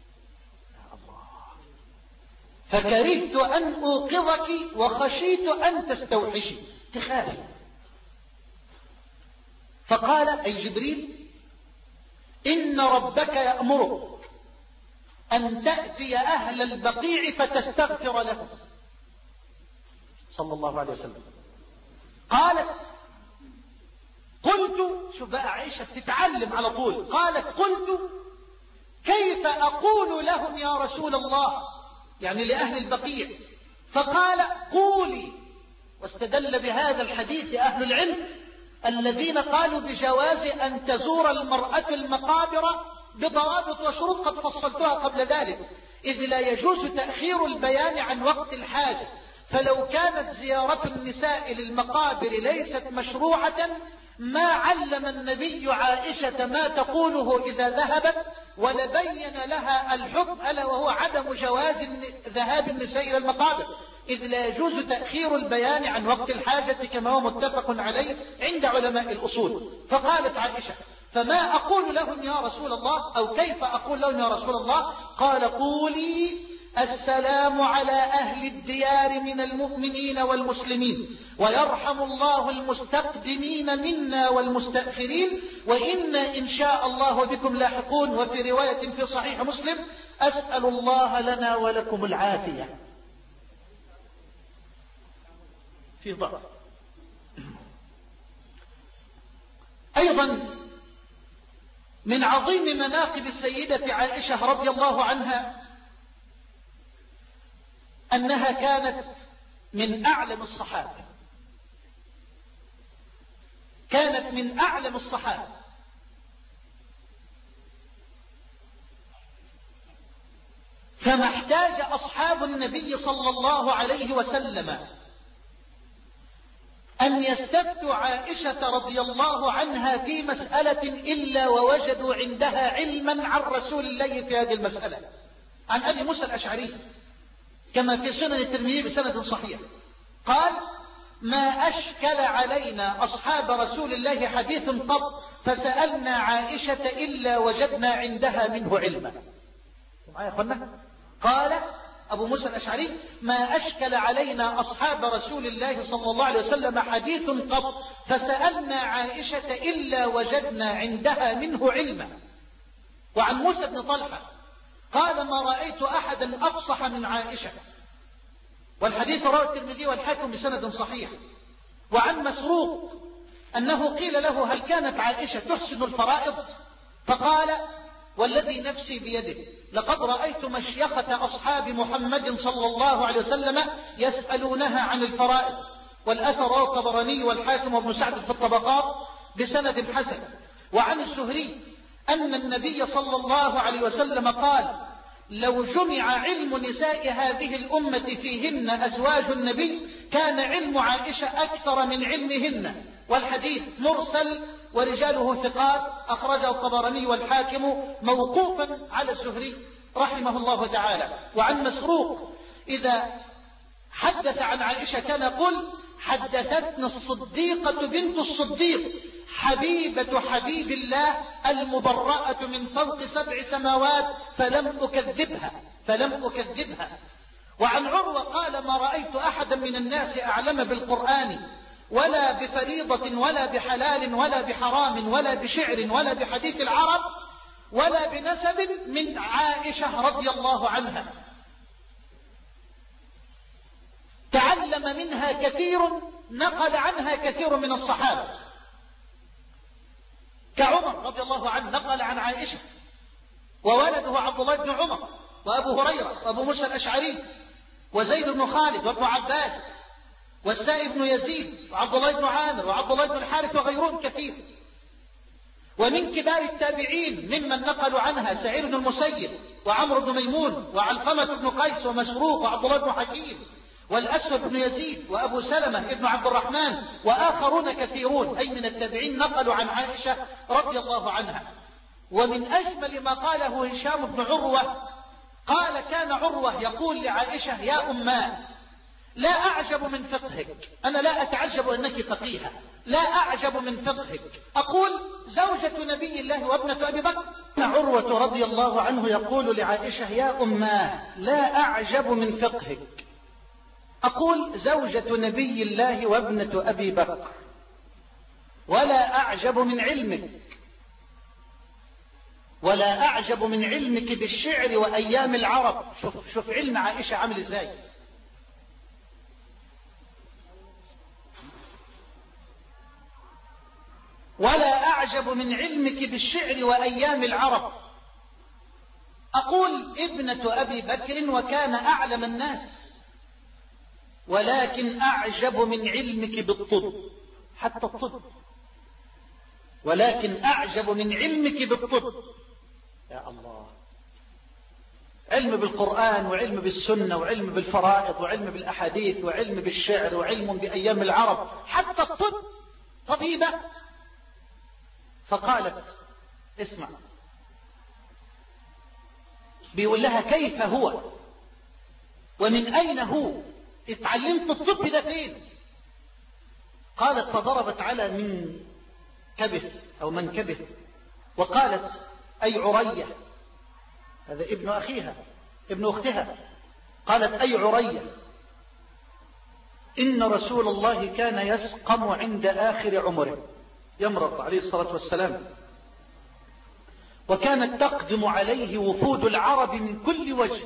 فكرهت أن أوقظك وخشيت أن تستوحشي، تخافي. فقال أي جبريل إن ربك يأمرك أن تأتي أهل البقيع فتستغفر لهم، صلى الله عليه وسلم. قالت قلت، شوف بقى عائشة بتتعلم على طول، قالت قلت كيف أقول لهم يا رسول الله، يعني لأهل البقيع؟ فقال قولي. واستدل بهذا الحديث أهل العلم الذين قالوا بجواز أن تزور المرأة المقابر بضوابط وشروط قد فصلتها قبل ذلك، إذ لا يجوز تأخير البيان عن وقت الحاجة. فلو كانت زيارة النساء للمقابر ليست مشروعة ما علم النبي عائشة ما تقوله إذا ذهبت، ولبين لها الحكم ألا وهو عدم جواز ذهاب النساء إلى المقابر، إذ لا يجوز تأخير البيان عن وقت الحاجة كما هو متفق عليه عند علماء الأصول. فقالت عائشة فما أقول لهم يا رسول الله، أو كيف أقول لهم يا رسول الله؟ قال قولي السلام على أهل الديار من المؤمنين والمسلمين، ويرحم الله المستقدمين منا والمستأخرين، وإنا إن شاء الله بكم لاحقون. وفي رواية في صحيح مسلم أسأل الله لنا ولكم العافية. في ضعف. أيضا من عظيم مناقب السيدة عائشة رضي الله عنها أنها كانت من أعلم الصحابة، كانت من أعلم الصحابة، فما احتاج أصحاب النبي صلى الله عليه وسلم أن يستفتوا عائشة رضي الله عنها في مسألة إلا ووجدوا عندها علما عن رسول الله في هذه المسألة. عن أبي موسى الأشعري كما في سنن الترمذي بسند صحيح قال: ما أشكل علينا أصحاب رسول الله حديث قط فسألنا عائشة إلا وجدنا عندها منه علما. معايا يا أخوانا؟ قال أبو موسى الأشعري: ما أشكل علينا أصحاب رسول الله صلى الله عليه وسلم حديث قط فسألنا عائشة إلا وجدنا عندها منه علما. وعن موسى بن طلحة قال: ما رأيت أحدا أفصح من عائشة، والحديث رواه الترمذي والحاكم بسند صحيح. وعن مسروق أنه قيل له: هل كانت عائشة تحسن الفرائض؟ فقال: والذي نفسي بيده لقد رأيت مشيخة أصحاب محمد صلى الله عليه وسلم يسألونها عن الفرائض. والأثر رواه الطبراني والحاكم وابن سعد في الطبقات بسند حسن. وعن الزهري أن النبي صلى الله عليه وسلم قال: لو جمع علم نساء هذه الأمة فيهن أزواج النبي كان علم عائشة أكثر من علمهن. والحديث مرسل ورجاله ثقات، أخرجه الطبراني والحاكم موقوفا على الزهري رحمه الله تعالى. وعن مسروق إذا حدث عن عائشة كان يقول: حدثتنا الصديقة بنت الصديق حبيبة حبيب الله المبرأة من فوق سبع سماوات فلم أكذبها فلم أكذبها. وعن عروة قال: ما رأيت أحدا من الناس أعلم بالقرآن ولا بفريضة ولا بحلال ولا بحرام ولا بشعر ولا بحديث العرب ولا بنسب من عائشة رضي الله عنها. تعلم منها كثير، نقل عنها كثير من الصحابة، كعمر رضي الله عنه نقل عن عائشة، وولده عبد الله بن عمر، وأبو هريرة، وأبو موسى الأشعري، وزيد بن خالد، وابن عباس، والسائب بن يزيد، وعبد الله بن عامر، وعبد الله بن الحارث، وغيرهم كثير. ومن كبار التابعين ممن نقلوا عنها سعيد بن المسيب، وعمرو بن ميمون، وعلقمة بن قيس، ومسروق، وعبد الله بن حكيم، والأسود بن يزيد، وأبو سلمة ابن عبد الرحمن، وآخرون كثيرون أي من التابعين نقلوا عن عائشة رضي الله عنها. ومن أجمل ما قاله هشام بن عروة قال: كان عروة يقول لعائشة: يا أماه، لا أعجب من فقهك، أنا لا أتعجب أنك فقيهة، لا أعجب من فقهك، أقول زوجة نبي الله وابنة أبي بكر. عروة رضي الله عنه يقول لعائشة: يا أماه، لا أعجب من فقهك، أقول زوجة نبي الله وابنة أبي بكر، ولا أعجب من علمك، ولا أعجب من علمك بالشعر وأيام العرب. شوف, شوف علم عائشة عامل إزاي. ولا أعجب من علمك بالشعر وأيام العرب، أقول ابنة أبي بكر وكان أعلم الناس، ولكن أعجب من علمك بالطب، حتى الطب، ولكن أعجب من علمك بالطب. يا الله، علم بالقرآن، وعلم بالسنة، وعلم بالفرائض، وعلم بالأحاديث، وعلم بالشعر، وعلم بأيام العرب، حتى الطب، طبيبة. فقالت: اسمع، بيقول لها: كيف هو ومن أين هو؟ اتعلمت الطب ده فين؟ قالت: فضربت على من كبه أو منكبه وقالت: أي عرية، هذا ابن أخيها ابن أختها، قالت: أي عرية، إن رسول الله كان يسقم عند آخر عمره، يمرض عليه الصلاة والسلام، وكانت تقدم عليه وفود العرب من كل وجه،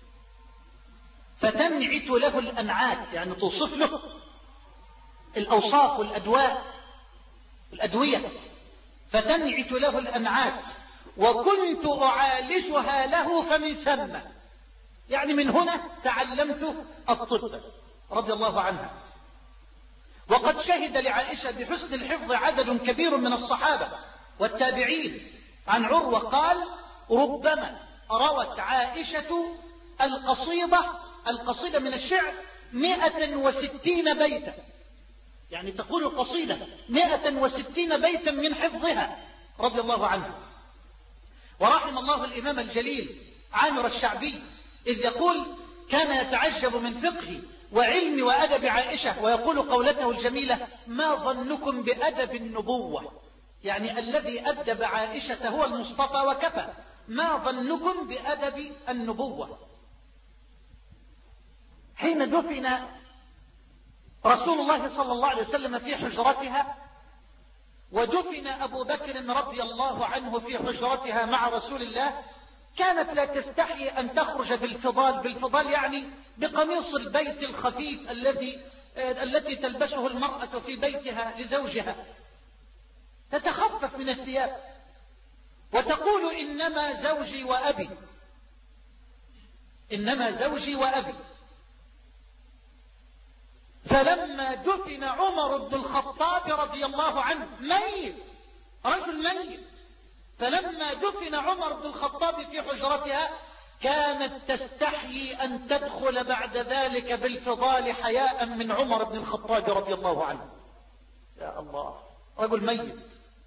فتنعت له الأنعات، يعني توصف له الأوصاف والأدواء الأدوية، فتنعت له الأنعات، وكنت أعالجها له فمن ثم، يعني من هنا تعلمت الطب. رضي الله عنها. وقد شهد لعائشة بحسن الحفظ عدد كبير من الصحابة والتابعين. عن عروة قال: ربما روت عائشة القصيدة القصيدة من الشعر مئة وستين بيتا، يعني تقول القصيدة مئة وستين بيتا من حفظها رضي الله عنه. ورحم الله الإمام الجليل عامر الشعبي إذ يقول: كان يتعجب من فقه وعلم وأدب عائشة، ويقول قولته الجميلة: ما ظنكم بأدب النبوة؟ يعني الذي أدب عائشة هو المصطفى وكفى، ما ظنكم بأدب النبوة؟ حين دفن رسول الله صلى الله عليه وسلم في حجرتها، ودفن أبو بكر رضي الله عنه في حجرتها مع رسول الله، كانت لا تستحي أن تخرج بالفضال، بالفضال يعني بقميص البيت الخفيف الذي التي تلبسه المرأة في بيتها لزوجها، تتخفف من الثياب وتقول: إنما زوجي وأبي، إنما زوجي وأبي. فلما دفن عمر بن الخطاب رضي الله عنه، ميت، رجل ميت، فلما دفن عمر بن الخطاب في حجرتها كانت تستحيي أن تدخل بعد ذلك بالفضال حياء من عمر بن الخطاب رضي الله عنه. يا الله، رجل ميت.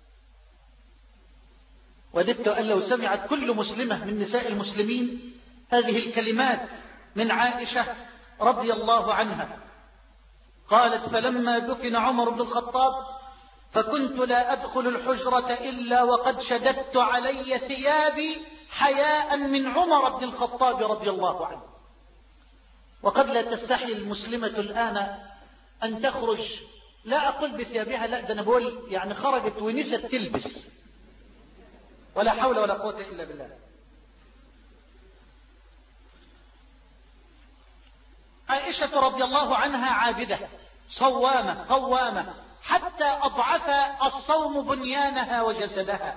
وددت أن لو سمعت كل مسلمة من نساء المسلمين هذه الكلمات من عائشة رضي الله عنها. قالت: فلما دفن عمر بن الخطاب فكنت لا أدخل الحجرة إلا وقد شددت علي ثيابي حياء من عمر بن الخطاب رضي الله عنه. وقد لا تستحي المسلمة الآن أن تخرج، لا أقول بثيابها، لا، ده أنا بقول يعني خرجت ونست تلبس، ولا حول ولا قوة إلا بالله. عائشة رضي الله عنها عابدة صوامة قوامة، حتى أضعف الصوم بنيانها وجسدها.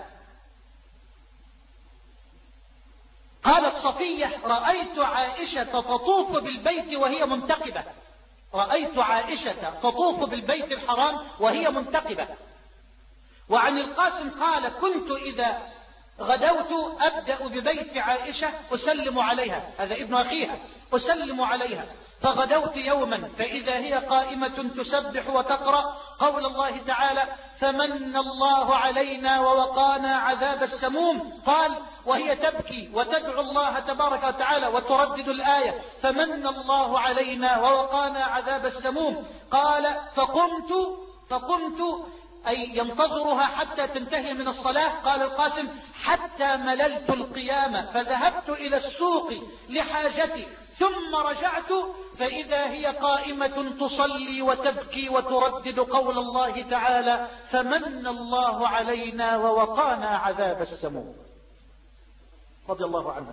قالت صفية: رأيت عائشة تطوف بالبيت وهي منتقبة، رأيت عائشة تطوف بالبيت الحرام وهي منتقبة. وعن القاسم قال: كنت إذا غدوت أبدأ ببيت عائشة أسلم عليها، هذا ابن أخيها، أسلم عليها، فغدوت يوما فإذا هي قائمة تسبح وتقرأ قول الله تعالى: فمن الله علينا ووقانا عذاب السموم. قال: وهي تبكي وتدعو الله تبارك وتعالى وتردد الآية: فمن الله علينا ووقانا عذاب السموم. قال: فقمت فقمت أي ينتظرها حتى تنتهي من الصلاة. قال القاسم: حتى مللت القيامة فذهبت إلى السوق لحاجتي، ثم رجعت فإذا هي قائمة تصلي وتبكي وتردد قول الله تعالى: فمن الله علينا ووقانا عذاب السموم. رضي الله عنها.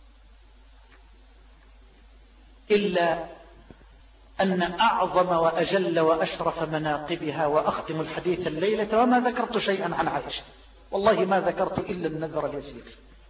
إلا أن أعظم وأجل وأشرف مناقبها، وأختم الحديث الليلة وما ذكرت شيئا عن عائشة، والله ما ذكرت إلا النذر اليسير،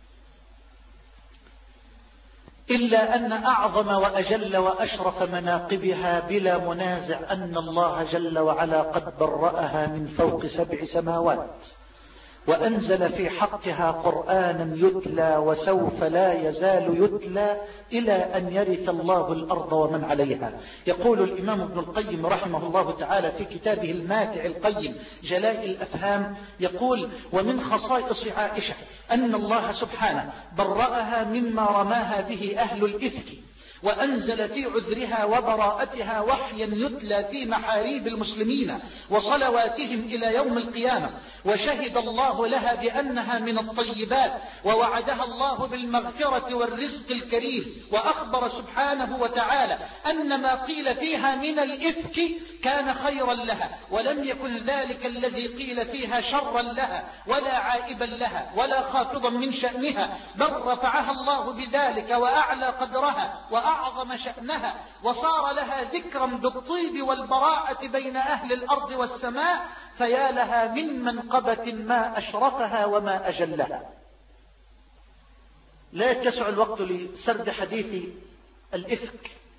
إلا أن أعظم وأجل وأشرف مناقبها بلا منازع أن الله جل وعلا قد برأها من فوق سبع سماوات، وأنزل في حقها قرآنا يتلى وسوف لا يزال يتلى إلى أن يرث الله الأرض ومن عليها. يقول الإمام ابن القيم رحمه الله تعالى في كتابه الماتع القيم جلاء الأفهام، يقول: ومن خصائص عائشة أن الله سبحانه برأها مما رماها به أهل الإفك، وأنزل في عذرها وبراءتها وحيا يتلى في محاريب المسلمين وصلواتهم إلى يوم القيامة، وشهد الله لها بأنها من الطيبات، ووعدها الله بالمغفرة والرزق الكريم، وأخبر سبحانه وتعالى أن ما قيل فيها من الإفك كان خيرا لها، ولم يكن ذلك الذي قيل فيها شرا لها ولا عائبا لها ولا خافضا من شأنها، بل رفعها الله بذلك وأعلى قدرها وأعظم شأنها، وصار لها ذكرا بالطيب والبراءة بين أهل الأرض والسماء، فيا لها من منقبة ما أشرفها وما أجلها. لا يتسع الوقت لسرد حديث الإفك،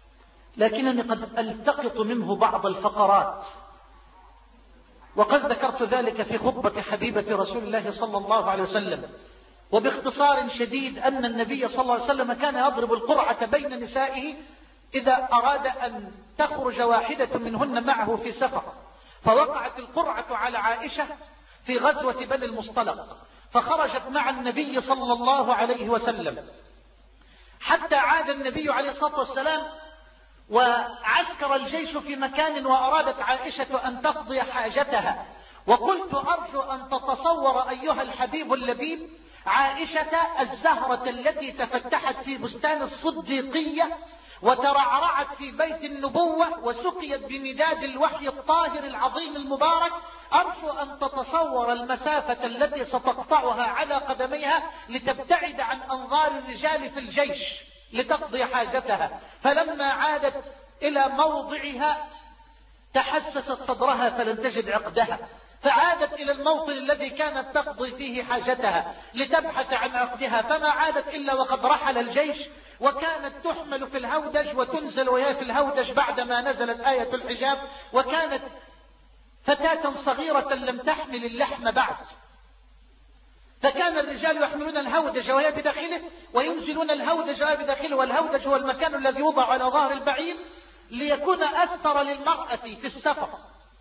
لكنني قد ألتقط منه بعض الفقرات، وقد ذكرت ذلك في خطبة حبيبة رسول الله صلى الله عليه وسلم. وباختصار شديد أن النبي صلى الله عليه وسلم كان يضرب القرعة بين نسائه إذا أراد أن تخرج واحدة منهن معه في سفر، فوقعت القرعة على عائشة في غزوة بني المصطلق، فخرجت مع النبي صلى الله عليه وسلم حتى عاد النبي عليه الصلاة والسلام وعسكر الجيش في مكان، وأرادت عائشة أن تقضي حاجتها. وقلت أرجو أن تتصور أيها الحبيب اللبيب عائشة الزهرة التي تفتحت في بستان الصديقية وترعرعت في بيت النبوة وسقيت بمداد الوحي الطاهر العظيم المبارك. أرجو أن تتصور المسافة التي ستقطعها على قدميها لتبتعد عن أنظار الرجال في الجيش لتقضي حاجتها. فلما عادت إلى موضعها تحسست صدرها فلم تجد عقدها، فعادت إلى الموطن الذي كانت تقضي فيه حاجتها لتبحث عن عقدها، فما عادت إلا وقد رحل الجيش، وكانت تحمل في الهودج وتنزل وهي في الهودج بعدما نزلت آية الحجاب، وكانت فتاة صغيرة لم تحمل اللحم بعد، فكان الرجال يحملون الهودج وهي بداخله وينزلون الهودج وهي بداخله، والهودج هو المكان الذي يوضع على ظهر البعير ليكون أستر للمرأة في السفر.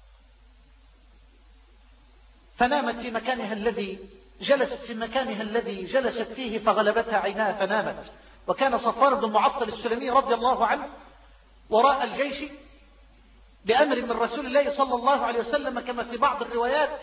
فنامت في مكانها الذي جلست في مكانها الذي جلست فيه فغلبتها عيناها فنامت. وكان صفوان بن المعطل السلمي رضي الله عنه وراء الجيش بأمر من رسول الله صلى الله عليه وسلم كما في بعض الروايات،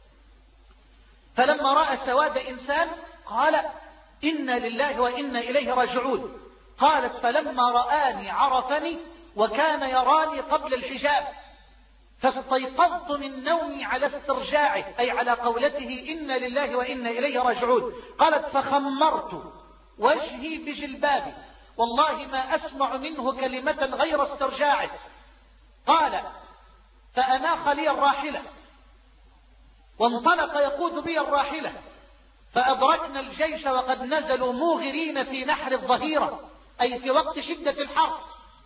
فلما رأى سواد إنسان قال إنا لله وإنا إليه راجعون. قالت فلما رآني عرفني وكان يراني قبل الحجاب، فاستيقظت من نومي على استرجاعه، أي على قولته إنا لله وإنا إليه راجعون. قالت فخمرت وجهي بجلبابي والله ما أسمع منه كلمة غير استرجاعه. قال فأناخ لي الراحلة وانطلق يقود بي الراحلة، فأدركنا الجيش وقد نزلوا موغرين في نحر الظهيرة، أي في وقت شدة الحر.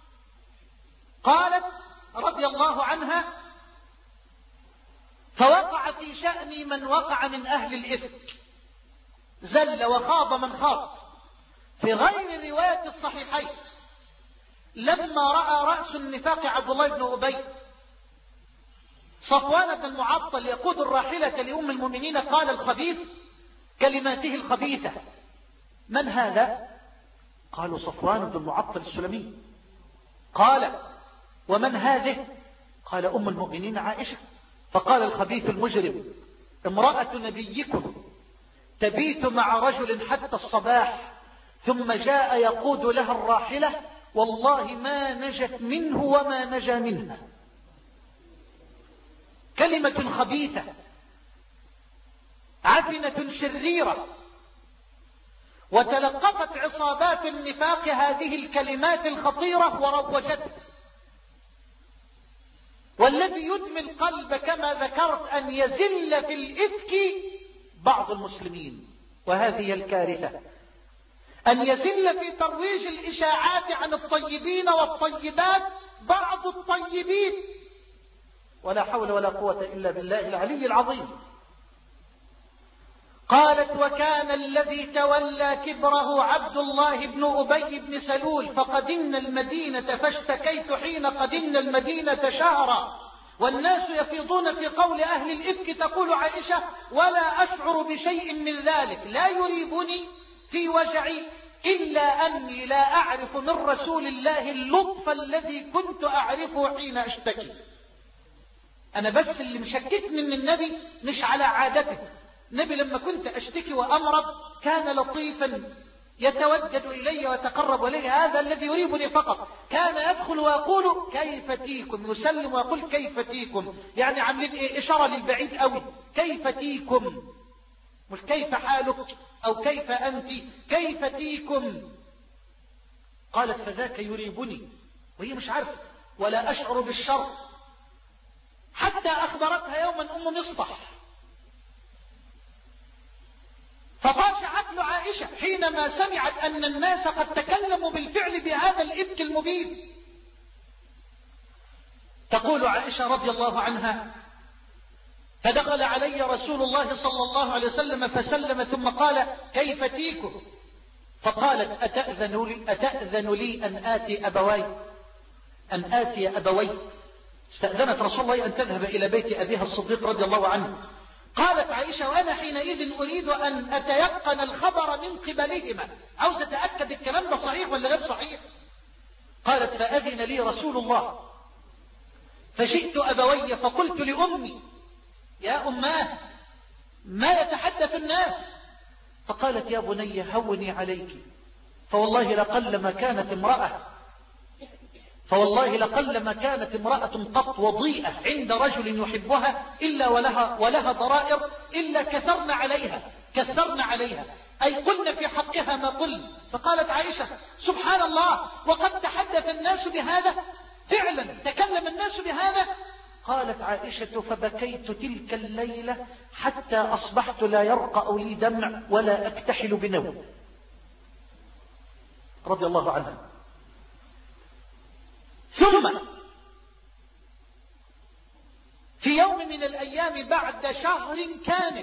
قالت رضي الله عنها فوقع في شأني من وقع من أهل الإفك، زل وخاض من خاض. في غير رواية الصحيحين لما رأى رأس النفاق عبد الله بن أبي صفوان بن المعطل يقود الراحلة لأم المؤمنين قال الخبيث كلماته الخبيثة: من هذا؟ قالوا صفوان بن المعطل السلمي. قال ومن هذه؟ قال أم المؤمنين عائشة. فقال الخبيث المجرم: امرأة نبيكم تبيت مع رجل حتى الصباح ثم جاء يقود لها الراحلة والله ما نجت منه وما نجا منها. كلمة خبيثة عفنة شريرة، وتلقفت عصابات النفاق هذه الكلمات الخطيرة وروجتها. والذي يدمي القلب كما ذكرت أن يزل في الإفك بعض المسلمين، وهذه الكارثة، أن يزل في ترويج الإشاعات عن الطيبين والطيبات بعض الطيبين، ولا حول ولا قوة إلا بالله العلي العظيم. قالت وكان الذي تولى كبره عبد الله بن أبي بن سلول، فقدمنا المدينة فاشتكيت حين قدمنا المدينة شهرا والناس يفيضون في قول أهل الإفك. تقول عائشة ولا أشعر بشيء من ذلك، لا يريبني في وجعي إلا أني لا أعرف من رسول الله اللطف الذي كنت أعرفه حين أشتكي. أنا بس اللي مشككني من النبي مش على عادته. النبي لما كنت أشتكي وأمرض كان لطيفا يتودد إلي ويتقرب إلي، هذا الذي يريبني فقط. كان يدخل ويقول كيف تيكم، يسلم ويقول كيف تيكم، يعني عاملين إيه؟ إشارة للبعيد قوي، كيف تيكم، مش كيف حالك أو كيف أنت، كيف تيكم. قالت فذاك يريبني، وهي مش عارفة ولا أشعر بالشر. حتى أخبرتها يوما أم مصطح فطاش عقل عائشة حينما سمعت أن الناس قد تكلموا بالفعل بهذا الإفك المبين. تقول عائشة رضي الله عنها: فدخل علي رسول الله صلى الله عليه وسلم فسلم ثم قال: كيف فيكم؟ فقالت: أتأذن لي, أتأذن لي أن آتي أبوي أن آتي أبوي استأذنت رسول الله أن تذهب إلى بيت أبيها الصديق رضي الله عنه. قالت عائشة: وأنا حينئذ أريد أن أتيقن الخبر من قبلهما، عاوز أتأكد الكلام ده صحيح ولا غير صحيح. قالت: فأذن لي رسول الله فجئت أبوي فقلت لأمي: يا أماه ما يتحدث الناس؟ فقالت: يا بني هوني عليك، فوالله لقلما كانت امرأة فوالله لقلما كانت امرأة قط وضيئة عند رجل يحبها إلا ولها, ولها ضرائر إلا كثرن عليها كثرن عليها أي قلن في حقها ما قلن. فقالت عائشة: سبحان الله، وقد تحدث الناس بهذا؟ فعلا تكلم الناس بهذا؟ قالت عائشة: فبكيت تلك الليلة حتى أصبحت لا يرقأ لي دمع ولا أكتحل بنوم، رضي الله عنها. ثم في يوم من الأيام بعد شهر كامل،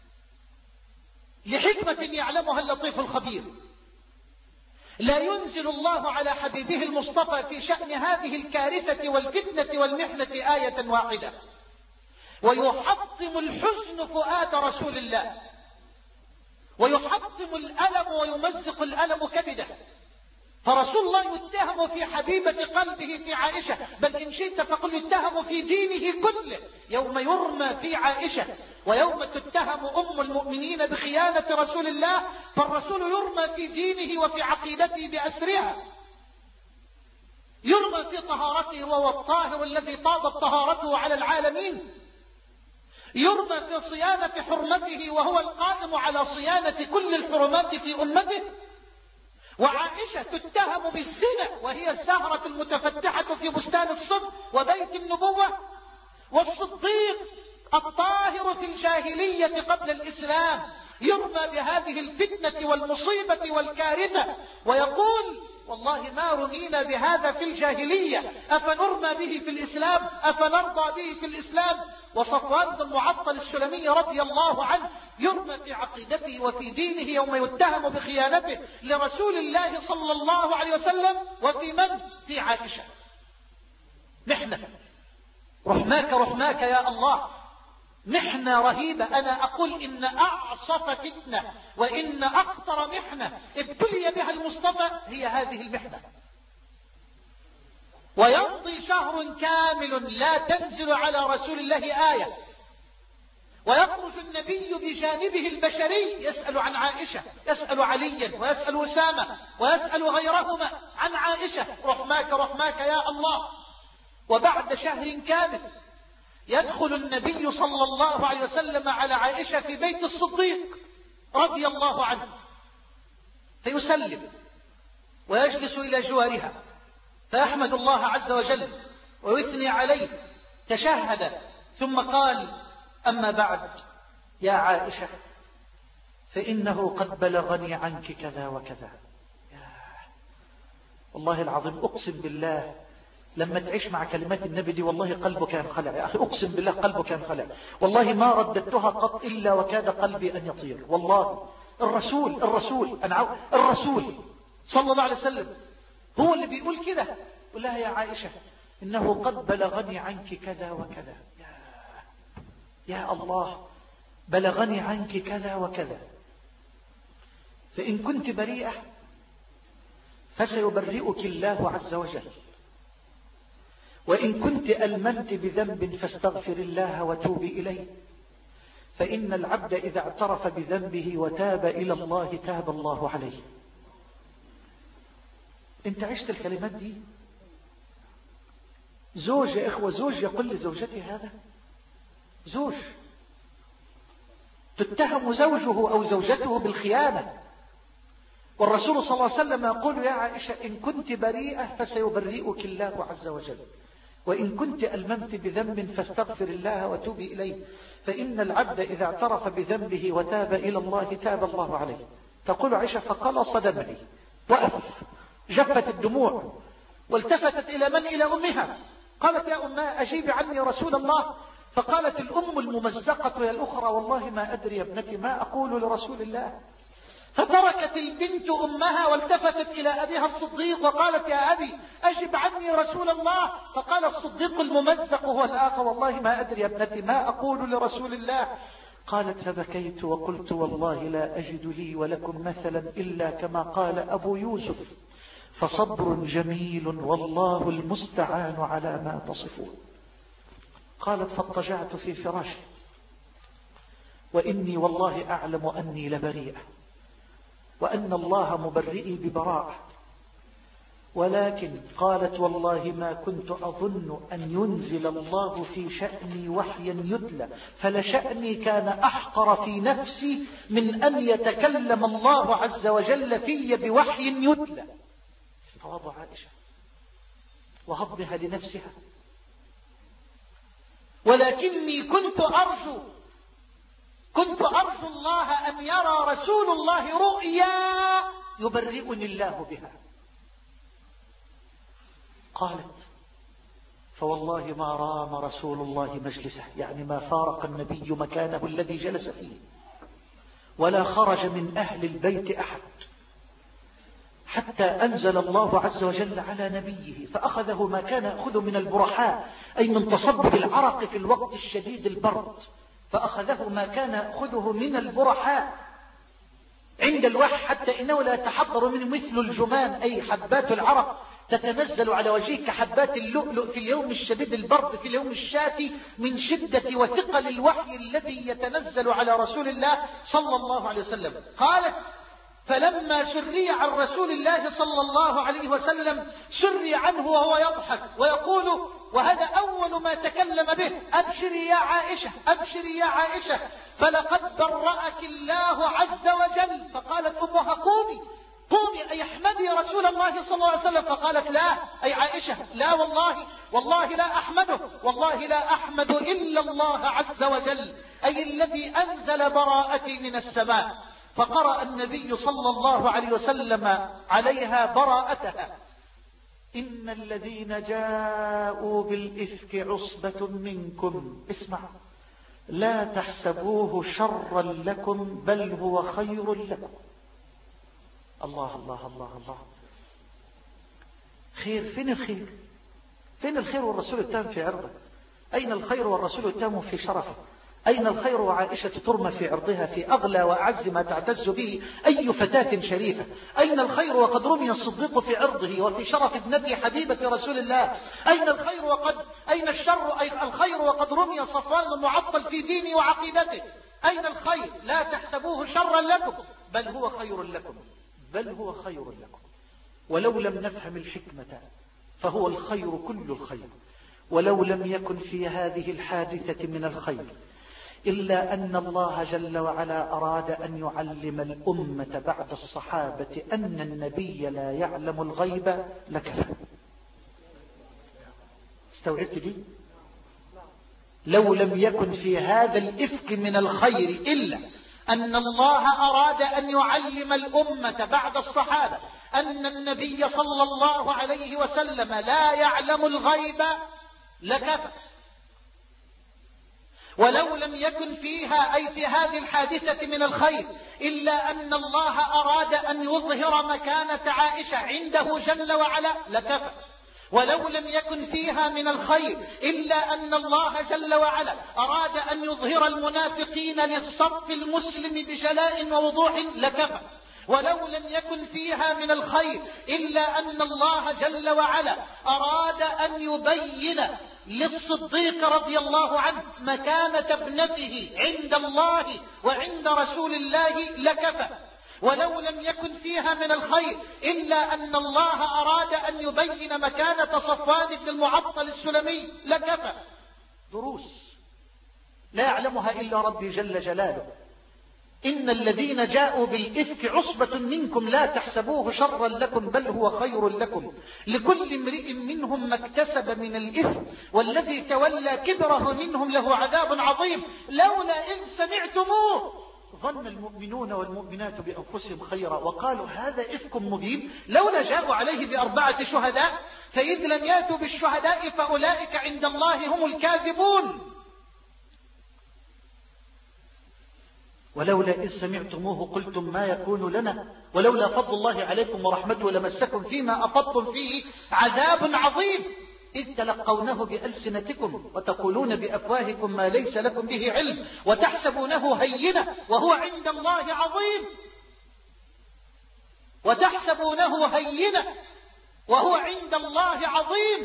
لحكمة يعلمها اللطيف الخبير، لا ينزل الله على حبيبه المصطفى في شأن هذه الكارثة والفتنة والمحنة آية واحدة، ويحطم الحزن فؤاد رسول الله، ويحطم الألم ويمزق الألم كبده. فرسول الله يتهم في حبيبة قلبه في عائشة، بل إن شئت فقل يتهم في دينه كله، يوم يرمى في عائشة ويوم تتهم أم المؤمنين بخيانة رسول الله، فالرسول يرمى في دينه وفي عقيدته بأسرها، يرمى في طهارته وهو الطاهر الذي طابت طهارته على العالمين، يرمى في صيانة حرمته وهو القائم على صيانة كل الحرمات في أمته. وعائشة تتهم بالزنا وهي السهرة المتفتحة في بستان الصدق وبيت النبوة، والصديق الطاهر في الجاهلية قبل الإسلام يرمى بهذه الفتنة والمصيبة والكارثة، ويقول: والله ما رمينا بهذا في الجاهلية، أفنرمى به في الإسلام؟ أفنرضى به في الإسلام؟ وصفوان بن المعطل السلمي رضي الله عنه يرمى في عقيدته وفي دينه يوم يتهم بخيانته لرسول الله صلى الله عليه وسلم. وفي من؟ في عائشة. محنة رحماك رحماك يا الله، محنة رهيبة. أنا أقول إن أعصف فتنة وإن أخطر محنة ابتلي بها المصطفى هي هذه المحنة. ويمضي شهر كامل لا تنزل على رسول الله آية، ويخرج النبي بجانبه البشري يسأل عن عائشة، يسأل عليا ويسأل أسامة ويسأل غيرهما عن عائشة، رحماك رحماك يا الله. وبعد شهر كامل يدخل النبي صلى الله عليه وسلم على عائشة في بيت الصديق رضي الله عنه، فيسلم ويجلس إلى جوارها، فيحمد الله عز وجل ويثني عليه، تشهد ثم قال: أما بعد يا عائشة فإنه قد بلغني عنك كذا وكذا. والله العظيم أقسم بالله لما تعيش مع كلمات النبي دي والله قلبه كان خلع يا أخي، أقسم بالله قلبه كان خلع. والله ما رددتها قط إلا وكاد قلبي أن يطير. والله الرسول الرسول أنا الرسول صلى الله عليه وسلم هو اللي بيقول كده، قل لها: يا عائشة إنه قد بلغني عنك كذا وكذا. يا, يا الله، بلغني عنك كذا وكذا، فإن كنت بريئة فسيبرئك الله عز وجل، وإن كنت ألممت بذنب فاستغفر الله وتوبي إليه، فإن العبد إذا اعترف بذنبه وتاب إلى الله تاب الله عليه. انت عشت الكلمات دي؟ زوج يا إخوة، زوج يقول لزوجته هذا، زوج تتهم زوجه أو زوجته بالخيانة، والرسول صلى الله عليه وسلم يقول: يا عائشة إن كنت بريئة فسيبرئك الله عز وجل، وإن كنت ألممت بذنب فاستغفر الله وتوبي إليه، فإن العبد إذا اعترف بذنبه وتاب إلى الله تاب الله عليه. تقول عائشة: فقلص دمعي، وقف، جفت الدموع، والتفتت إلى من؟ إلى أمها، قالت يا أماه أجيب عني رسول الله. فقالت الأم الممزقة يا الأخرى والله ما أدري يا ابنتي ما أقول لرسول الله. فتركت البنت أمها والتفتت إلى أبيها الصديق وقالت يا أبي أجب عني رسول الله. فقال الصديق الممزق هو الآخر والله ما أدري يا ابنتي ما أقول لرسول الله. قالت فبكيت وقلت والله لا أجد لي ولكم مثلا إلا كما قال أبو يوسف فصبر جميل والله المستعان على ما تصفون. قالت فاضطجعت في فراشي وإني والله أعلم أني لبريئة وأن الله مبرئي ببراءة، ولكن قالت والله ما كنت أظن أن ينزل الله في شأني وحيا يتلى فلشأني كان أحقر في نفسي من أن يتكلم الله عز وجل في بوحي يتلى. تواضع عائشة وهضمها لنفسها. ولكني كنت أرجو كنت أرجو الله أن يرى رسول الله رؤيا يبرئني الله بها. قالت فوالله ما رام رسول الله مجلسه، يعني ما فارق النبي مكانه الذي جلس فيه ولا خرج من أهل البيت أحد حتى أنزل الله عز وجل على نبيه فأخذه ما كان يأخذ من البرحاء أي من تصبب العرق في الوقت الشديد البرد، فأخذه ما كان يأخذه من البرحاء عند الوحي حتى إنه لا يتحضر منه مثل الجمان أي حبات العرق تتنزل على وجهك كحبات اللؤلؤ في اليوم الشديد البرد في اليوم الشاتي من شدة وثقل الوحي الذي يتنزل على رسول الله صلى الله عليه وسلم. قالت فلما سري عن رسول الله صلى الله عليه وسلم سري عنه وهو يضحك ويقول وهذا أول ما تكلم به أبشري يا عائشة أبشري يا عائشة فلقد برأك الله عز وجل. فقالت أمها قومي قومي أي احمدي رسول الله صلى الله عليه وسلم. فقالت لا أي عائشة لا والله والله لا أحمده والله لا أحمد إلا الله عز وجل أي الذي أنزل براءتي من السماء. فقرأ النبي صلى الله عليه وسلم عليها براءتها إن الذين جاءوا بالإفك عصبة منكم اسمع لا تحسبوه شرا لكم بل هو خير لكم. الله الله الله الله. خير فين الخير؟ فين الخير والرسول التام في عرضه؟ أين الخير والرسول التام في شرفه؟ أين الخير وعائشة ترمى في عرضها في أغلى وأعز ما تعتز به أي فتاة شريفة؟ أين الخير وقد رمي الصديق في عرضه وفي شرف ابنته حبيبة رسول الله؟ أين الخير وقد أين الشر أي الخير وقد رمي صفوان المعطل في دينه وعقيدته؟ أين الخير؟ لا تحسبوه شرا لكم بل هو خير لكم بل هو خير لكم. ولو لم نفهم الحكمة فهو الخير كل الخير. ولو لم يكن في هذه الحادثة من الخير إلا أن الله جل وعلا أراد أن يعلم الأمة بعد الصحابة أن النبي لا يعلم الغيب لكفى. استوعبت دي؟ لو لم يكن في هذا الإفك من الخير إلا أن الله أراد أن يعلم الأمة بعد الصحابة أن النبي صلى الله عليه وسلم لا يعلم الغيب لكفى. ولو لم يكن فيها أي في هذه الحادثة من الخير إلا أن الله أراد أن يظهر مكانة عائشة عنده جل وعلا لكفى. ولو لم يكن فيها من الخير إلا أن الله جل وعلا أراد أن يظهر المنافقين للصف المسلم بجلاء ووضوح لكفى. ولو لم يكن فيها من الخير إلا أن الله جل وعلا أراد أن يبين للصديق رضي الله عنه مكانة ابنته عند الله وعند رسول الله لكفى. ولو لم يكن فيها من الخير إلا أن الله أراد أن يبين مكانة صفوان بن المعطل السلمي لكفى. دروس لا يعلمها إلا ربي جل جلاله. إن الذين جاءوا بالإفك عصبة منكم لا تحسبوه شرا لكم بل هو خير لكم لكل امرئ منهم ما اكتسب من الإفك والذي تولى كبره منهم له عذاب عظيم لولا إن سمعتموه ظن المؤمنون والمؤمنات بأنفسهم خيرا وقالوا هذا إفك مبين لولا جاءوا عليه بأربعة شهداء فإذ لم يأتوا بالشهداء فأولئك عند الله هم الكاذبون. ولولا إذ سمعتموه قلتم ما يكون لنا ولولا فضل الله عليكم ورحمته لمسكم فيما أفضتم فيه عذاب عظيم إذ تلقونه بألسنتكم وتقولون بأفواهكم ما ليس لكم به علم وتحسبونه هينة وهو عند الله عظيم وتحسبونه هينة وهو عند الله عظيم.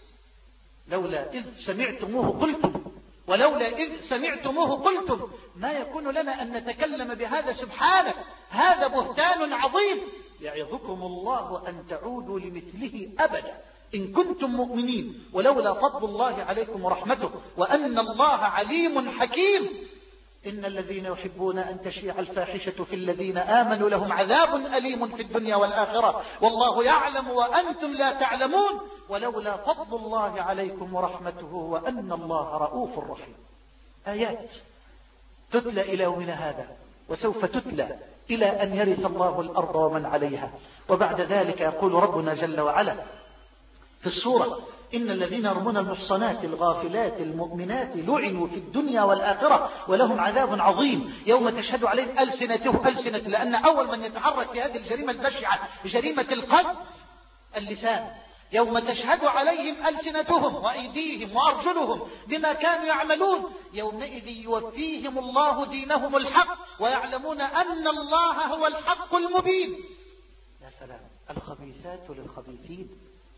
لولا إذ سمعتموه قلتم ولولا إذ سمعتموه قلتم ما يكون لنا أن نتكلم بهذا سبحانه هذا بهتان عظيم يعظكم الله أن تعودوا لمثله أبدا إن كنتم مؤمنين ولولا فضل الله عليكم ورحمته وأن الله عليم حكيم. إن الذين يحبون أن تشيع الفاحشة في الذين آمنوا لهم عذاب أليم في الدنيا والآخرة والله يعلم وأنتم لا تعلمون ولولا فضل الله عليكم ورحمته وأن الله رؤوف رحيم. آيات تتلى إلى يومنا هذا وسوف تتلى إلى أن يرث الله الأرض ومن عليها. وبعد ذلك يقول ربنا جل وعلا في السورة إن الذين يرمون المحصنات الغافلات المؤمنات لعنوا في الدنيا والآخرة ولهم عذاب عظيم يوم تشهد عليهم ألسنتهم ألسنة لأن أول من يتحرك في هذه الجريمة البشعة جريمة القتل اللسان يوم تشهد عليهم ألسنتهم وأيديهم وأرجلهم بما كانوا يعملون يومئذ يوفيهم الله دينهم الحق ويعلمون أن الله هو الحق المبين. يا سلام. الخبيثات للخبيثين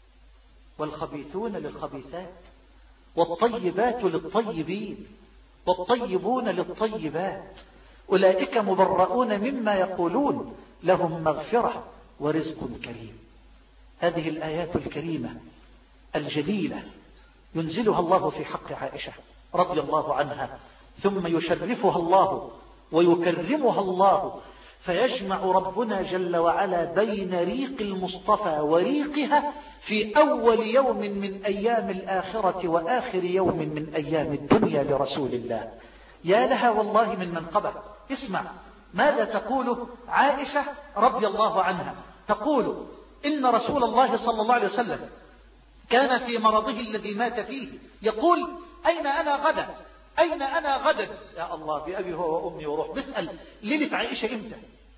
والخبيثون للخبيثات والطيبات للطيبين والطيبون للطيبات أولئك مبرؤون مما يقولون لهم مغفرة ورزق كريم. هذه الآيات الكريمة الجليلة ينزلها الله في حق عائشة رضي الله عنها ثم يشرفها الله ويكرمها الله فيجمع ربنا جل وعلا بين ريق المصطفى وريقها في أول يوم من أيام الآخرة وآخر يوم من أيام الدنيا لرسول الله. يا لها والله من منقبة. اسمع ماذا تقول عائشة رضي الله عنها. تقول إن رسول الله صلى الله عليه وسلم كان في مرضه الذي مات فيه يقول أين أنا غدا أين أنا غدا. يا الله بأبي هو وأمي وروح. بسأل ليلة عائشة إمتى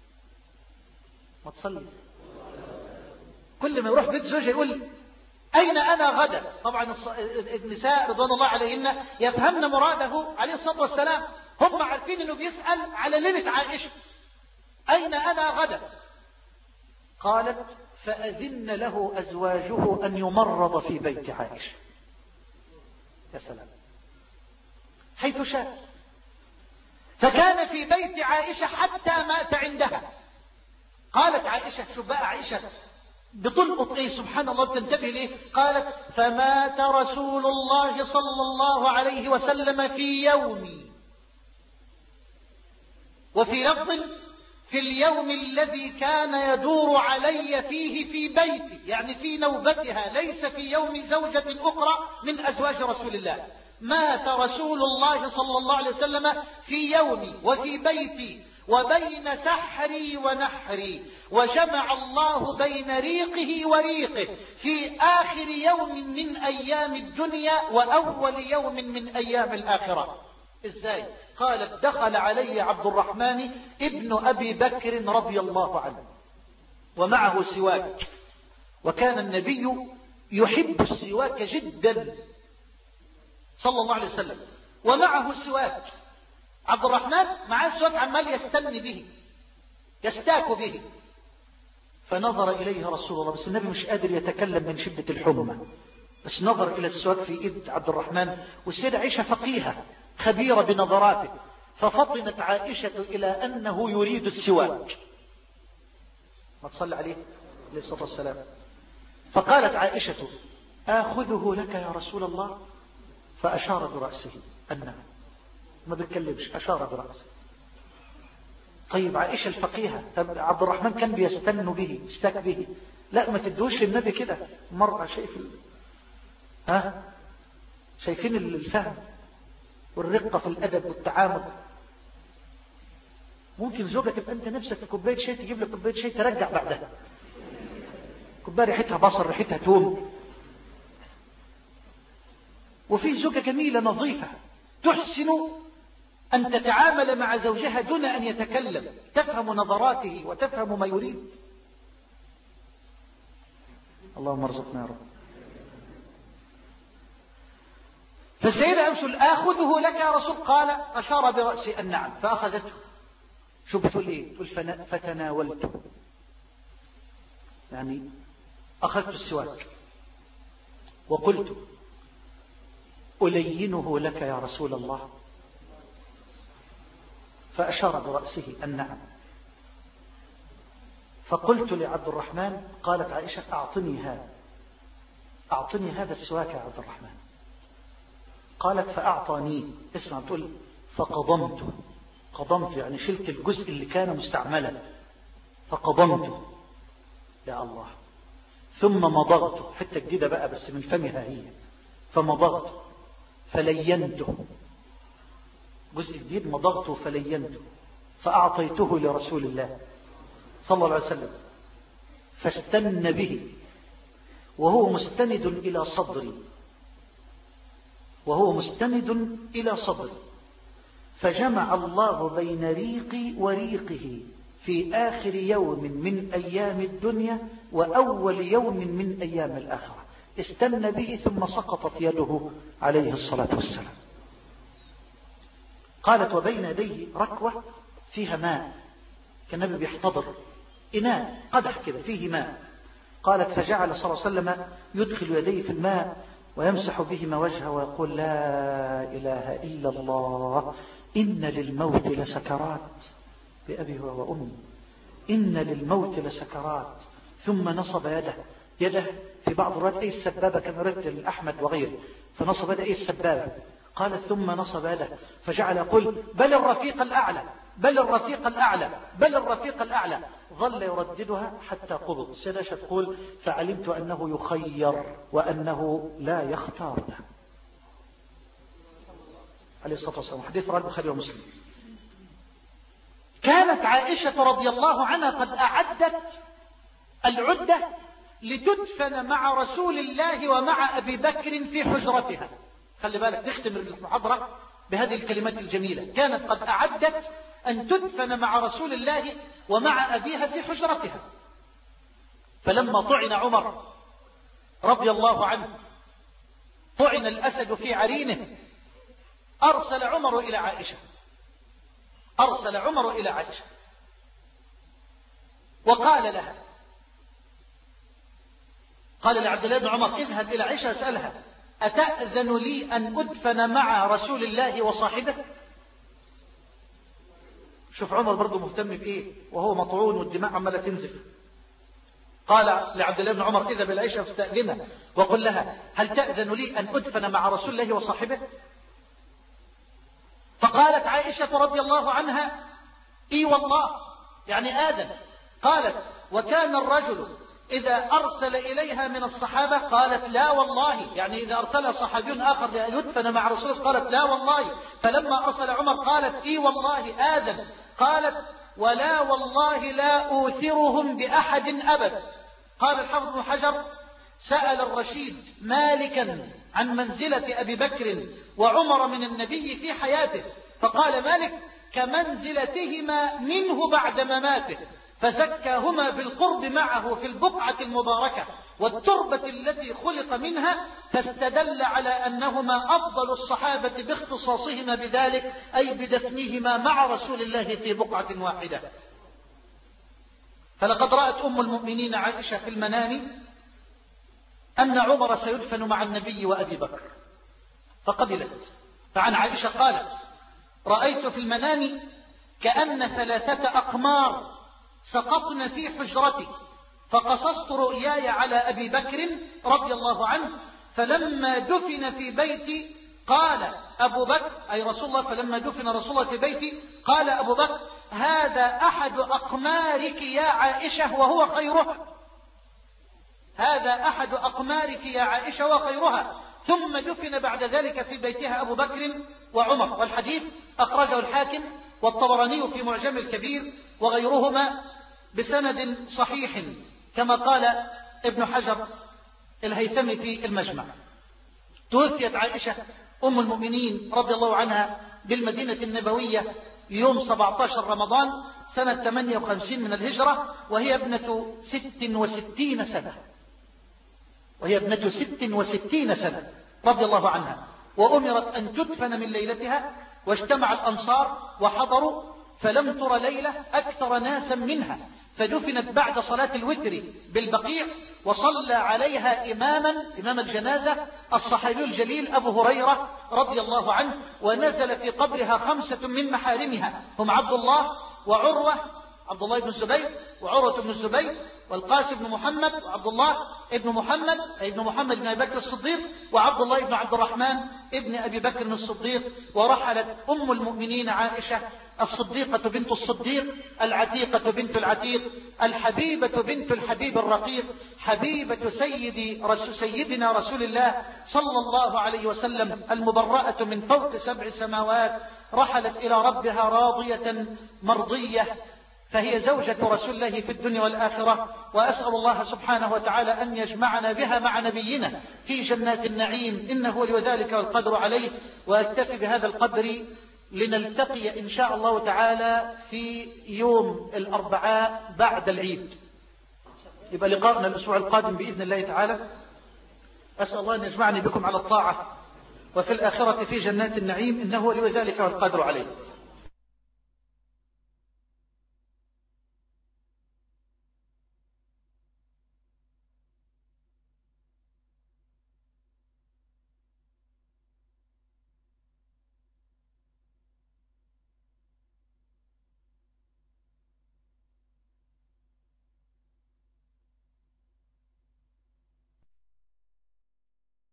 ما تصلي. كل ما يروح بيت زوجه يقول أين أنا غدا. طبعا النساء رضوان الله عليهن يفهمن مراده عليه الصلاة والسلام. هم عارفين أنه بيسأل على ليلة عائشة أين أنا غدا. قالت فأذن له أزواجه أن يمرض في بيت عائشة. يا سلام. حيث شاء. فكان في بيت عائشة حتى مات عندها. قالت عائشة شو بقى عائشة بتلقط ايه سبحان الله بتنتبه ليه. قالت فمات رسول الله صلى الله عليه وسلم في يومي وفي لفظ في اليوم الذي كان يدور علي فيه في بيتي يعني في نوبتها ليس في يوم زوجة أخرى من أزواج رسول الله. مات رسول الله صلى الله عليه وسلم في يومي وفي بيتي وبين سحري ونحري وجمع الله بين ريقه وريقه في آخر يوم من أيام الدنيا وأول يوم من أيام الآخرة. إزاي؟ قالت دخل علي عبد الرحمن ابن أبي بكر رضي الله عنه ومعه سواك وكان النبي يحب السواك جدا صلى الله عليه وسلم ومعه سواك. عبد الرحمن معاه سواك عمال يستن به يستاك به. فنظر إليه رسول الله بس النبي مش قادر يتكلم من شدة الحمى بس نظر إلى السواك في إيد عبد الرحمن. والسيدة عائشة فقيهة خبيرة بنظراته ففطنت عائشة إلى أنه يريد السواك. ما تصلي عليه عليه الصلاة والسلام. فقالت عائشة آخذه لك يا رسول الله. فأشار برأسه أنه ما بيتكلمش أشار برأسه. طيب عائشة الفقيهة طب عبد الرحمن كان بيستن به استك به لا ما تدوش للنبي كده مرة. شايف ال... ها شايفين الفهم والرقة في الأدب والتعامل. ممكن زوجة تبقى أنت نفسك في كوباية شاي تجيب لك كوباية شاي ترجع بعدها، كوباية ريحتها بصل ريحتها توم. وفي زوجة جميلة نظيفة تحسن أن تتعامل مع زوجها دون أن يتكلم، تفهم نظراته وتفهم ما يريد. اللهم ارزقنا يا رب. فالسيدة أمسل آخذه لك يا رسول؟ قال أشار برأسي النعم، فأخذته. شو بتقول إيه؟ تقول فتناولته، يعني أخذت السواك وقلت ألينه لك يا رسول الله؟ فأشار برأسه النعم. فقلت لعبد الرحمن، قالت عائشة أعطني هذا، أعطني هذا السواك يا عبد الرحمن. قالت فأعطانيه. اسمع، تقول فقضمته، قضمت يعني شلت الجزء اللي كان مستعملا، فقضمته يا الله. ثم مضغته، حتى جديدة بقى بس من فمها هي، فمضغته فلينته، جزء جديد مضغته فلينته، فأعطيته لرسول الله صلى الله عليه وسلم، فاستن به وهو مستند إلى صدري، وهو مستند إلى صدري، فجمع الله بين ريقي وريقه في آخر يوم من أيام الدنيا وأول يوم من أيام الآخرة. استن به ثم سقطت يده عليه الصلاة والسلام. قالت وبين يديه ركوة فيها ماء، كان النبي بيحتضر إناء قدح كده فيه ماء. قالت فجعل صلى الله عليه وسلم يدخل يديه في الماء ويمسح بهما وجهه ويقول لا إله إلا الله إن للموت لسكرات، بأبي هو وأمي، إن للموت لسكرات. ثم نصب يده، يده في بعض الروايات أي السبابة كما رد الأحمد وغيره، فنصب يده أي السبابة. قالت ثم نصب يده فجعل يقول بل الرفيق الأعلى، بل الرفيق الأعلى، بل الرفيق الأعلى. ظل يرددها حتى قبض. السيدة تقول فعلمت أنه يخير وأنه لا يختار له عليه الصلاة والسلام. حديث رواه البخاري ومسلم. كانت عائشة رضي الله عنها قد أعدت العدة لتدفن مع رسول الله ومع أبي بكر في حجرتها. خلي بالك، تختم المحاضرة بهذه الكلمات الجميلة. كانت قد أعدت أن تدفن مع رسول الله ومع أبيها في حجرتها. فلما طعن عمر رضي الله عنه، طعن الأسد في عرينه، أرسل عمر إلى عائشة، أرسل عمر إلى عائشة وقال لها، قال لعبد الله بن عمر اذهب إلى عائشة اسألها أتأذن لي أن أدفن مع رسول الله وصاحبه؟ شوف عمر برضو مهتم بإيه وهو مطعون والدماء عمالة تنزف. قال لعبد الله بن عمر اذهب إلى عائشة فاستأذنها وقل لها هل تأذن لي أن أدفن مع رسول الله وصاحبه؟ فقالت عائشة رضي الله عنها إي والله، يعني آذن. قالت وكان الرجل إذا أرسل إليها من الصحابة؟ قالت لا والله، يعني إذا أرسل صحابي آخر لأن يدفن مع رسول الله؟ قالت لا والله. فلما أرسل عمر قالت إي والله آذن. قالت ولا والله لا أوثرهم بأحد أبدا. قال الحافظ بن حجر سأل الرشيد مالكا عن منزلة أبي بكر وعمر من النبي في حياته، فقال مالك كمنزلتهما منه بعد مماته، فزكاهما بالقرب معه في البقعة المباركة والتربة التي خلق منها، فاستدل على أنهما أفضل الصحابة باختصاصهما بذلك، أي بدفنهما مع رسول الله في بقعة واحدة. فلقد رأت أم المؤمنين عائشة في المنام أن عمر سيدفن مع النبي وأبي بكر فقبلت. فعن عائشة قالت رأيت في المنام كأن ثلاثة أقمار سقطن في حجرتي، فقصصت رؤياي على أبي بكر رضي الله عنه، فلما دفن في بيتي قال أبو بكر، أي رسول الله، فلما دفن رسول الله في بيتي قال أبو بكر هذا أحد أقمارك يا عائشة وهو خيرها، هذا أحد أقمارك يا عائشة وخيرها. ثم دفن بعد ذلك في بيتها أبو بكر وعمر. والحديث أخرجه الحاكم والطبراني في معجم الكبير وغيرهما بسند صحيح كما قال ابن حجر الهيثمي في المجمع. توفيت عائشة أم المؤمنين رضي الله عنها بالمدينة النبوية يوم سبعة عشر رمضان سنة ثمانية وخمسين من الهجرة، وهي ابنة ست وستين سنة وهي ابنة ست وستين سنة رضي الله عنها، وأمرت أن تدفن من ليلتها، واجتمع الأنصار وحضروا، فلم تر ليلة أكثر ناسا منها، فدفنت بعد صلاة الوتر بالبقيع، وصلى عليها إماما إمام الجنازة الصحابي الجليل أبو هريرة رضي الله عنه، ونزل في قبرها خمسة من محارمها هم عبد الله وعروة عبد الله بن الزبير وعروة بن الزبير والقاسم بن محمد وعبد الله ابن محمد أي ابن محمد بن أبي بكر الصديق وعبد الله بن عبد الرحمن ابن أبي بكر الصديق. ورحلت أم المؤمنين عائشة الصديقة بنت الصديق العتيقة بنت العتيق الحبيبة بنت الحبيب الرقيق حبيبة سيدي رسول سيدنا رسول الله صلى الله عليه وسلم المبرأة من فوق سبع سماوات، رحلت إلى ربها راضية مرضية، فهي زوجة رسول الله في الدنيا والآخرة. وأسأل الله سبحانه وتعالى أن يجمعنا بها مع نبينا في جنات النعيم، إنه ولي ذلك والقدر عليه. وأكتفي بهذا القدر لنلتقي إن شاء الله تعالى في يوم الأربعاء بعد العيد، يبقى لقاءنا الأسبوع القادم بإذن الله تعالى. أسأل الله أن يجمعني بكم على الطاعة وفي الآخرة في جنات النعيم، إنه ولي ذلك والقدر عليه.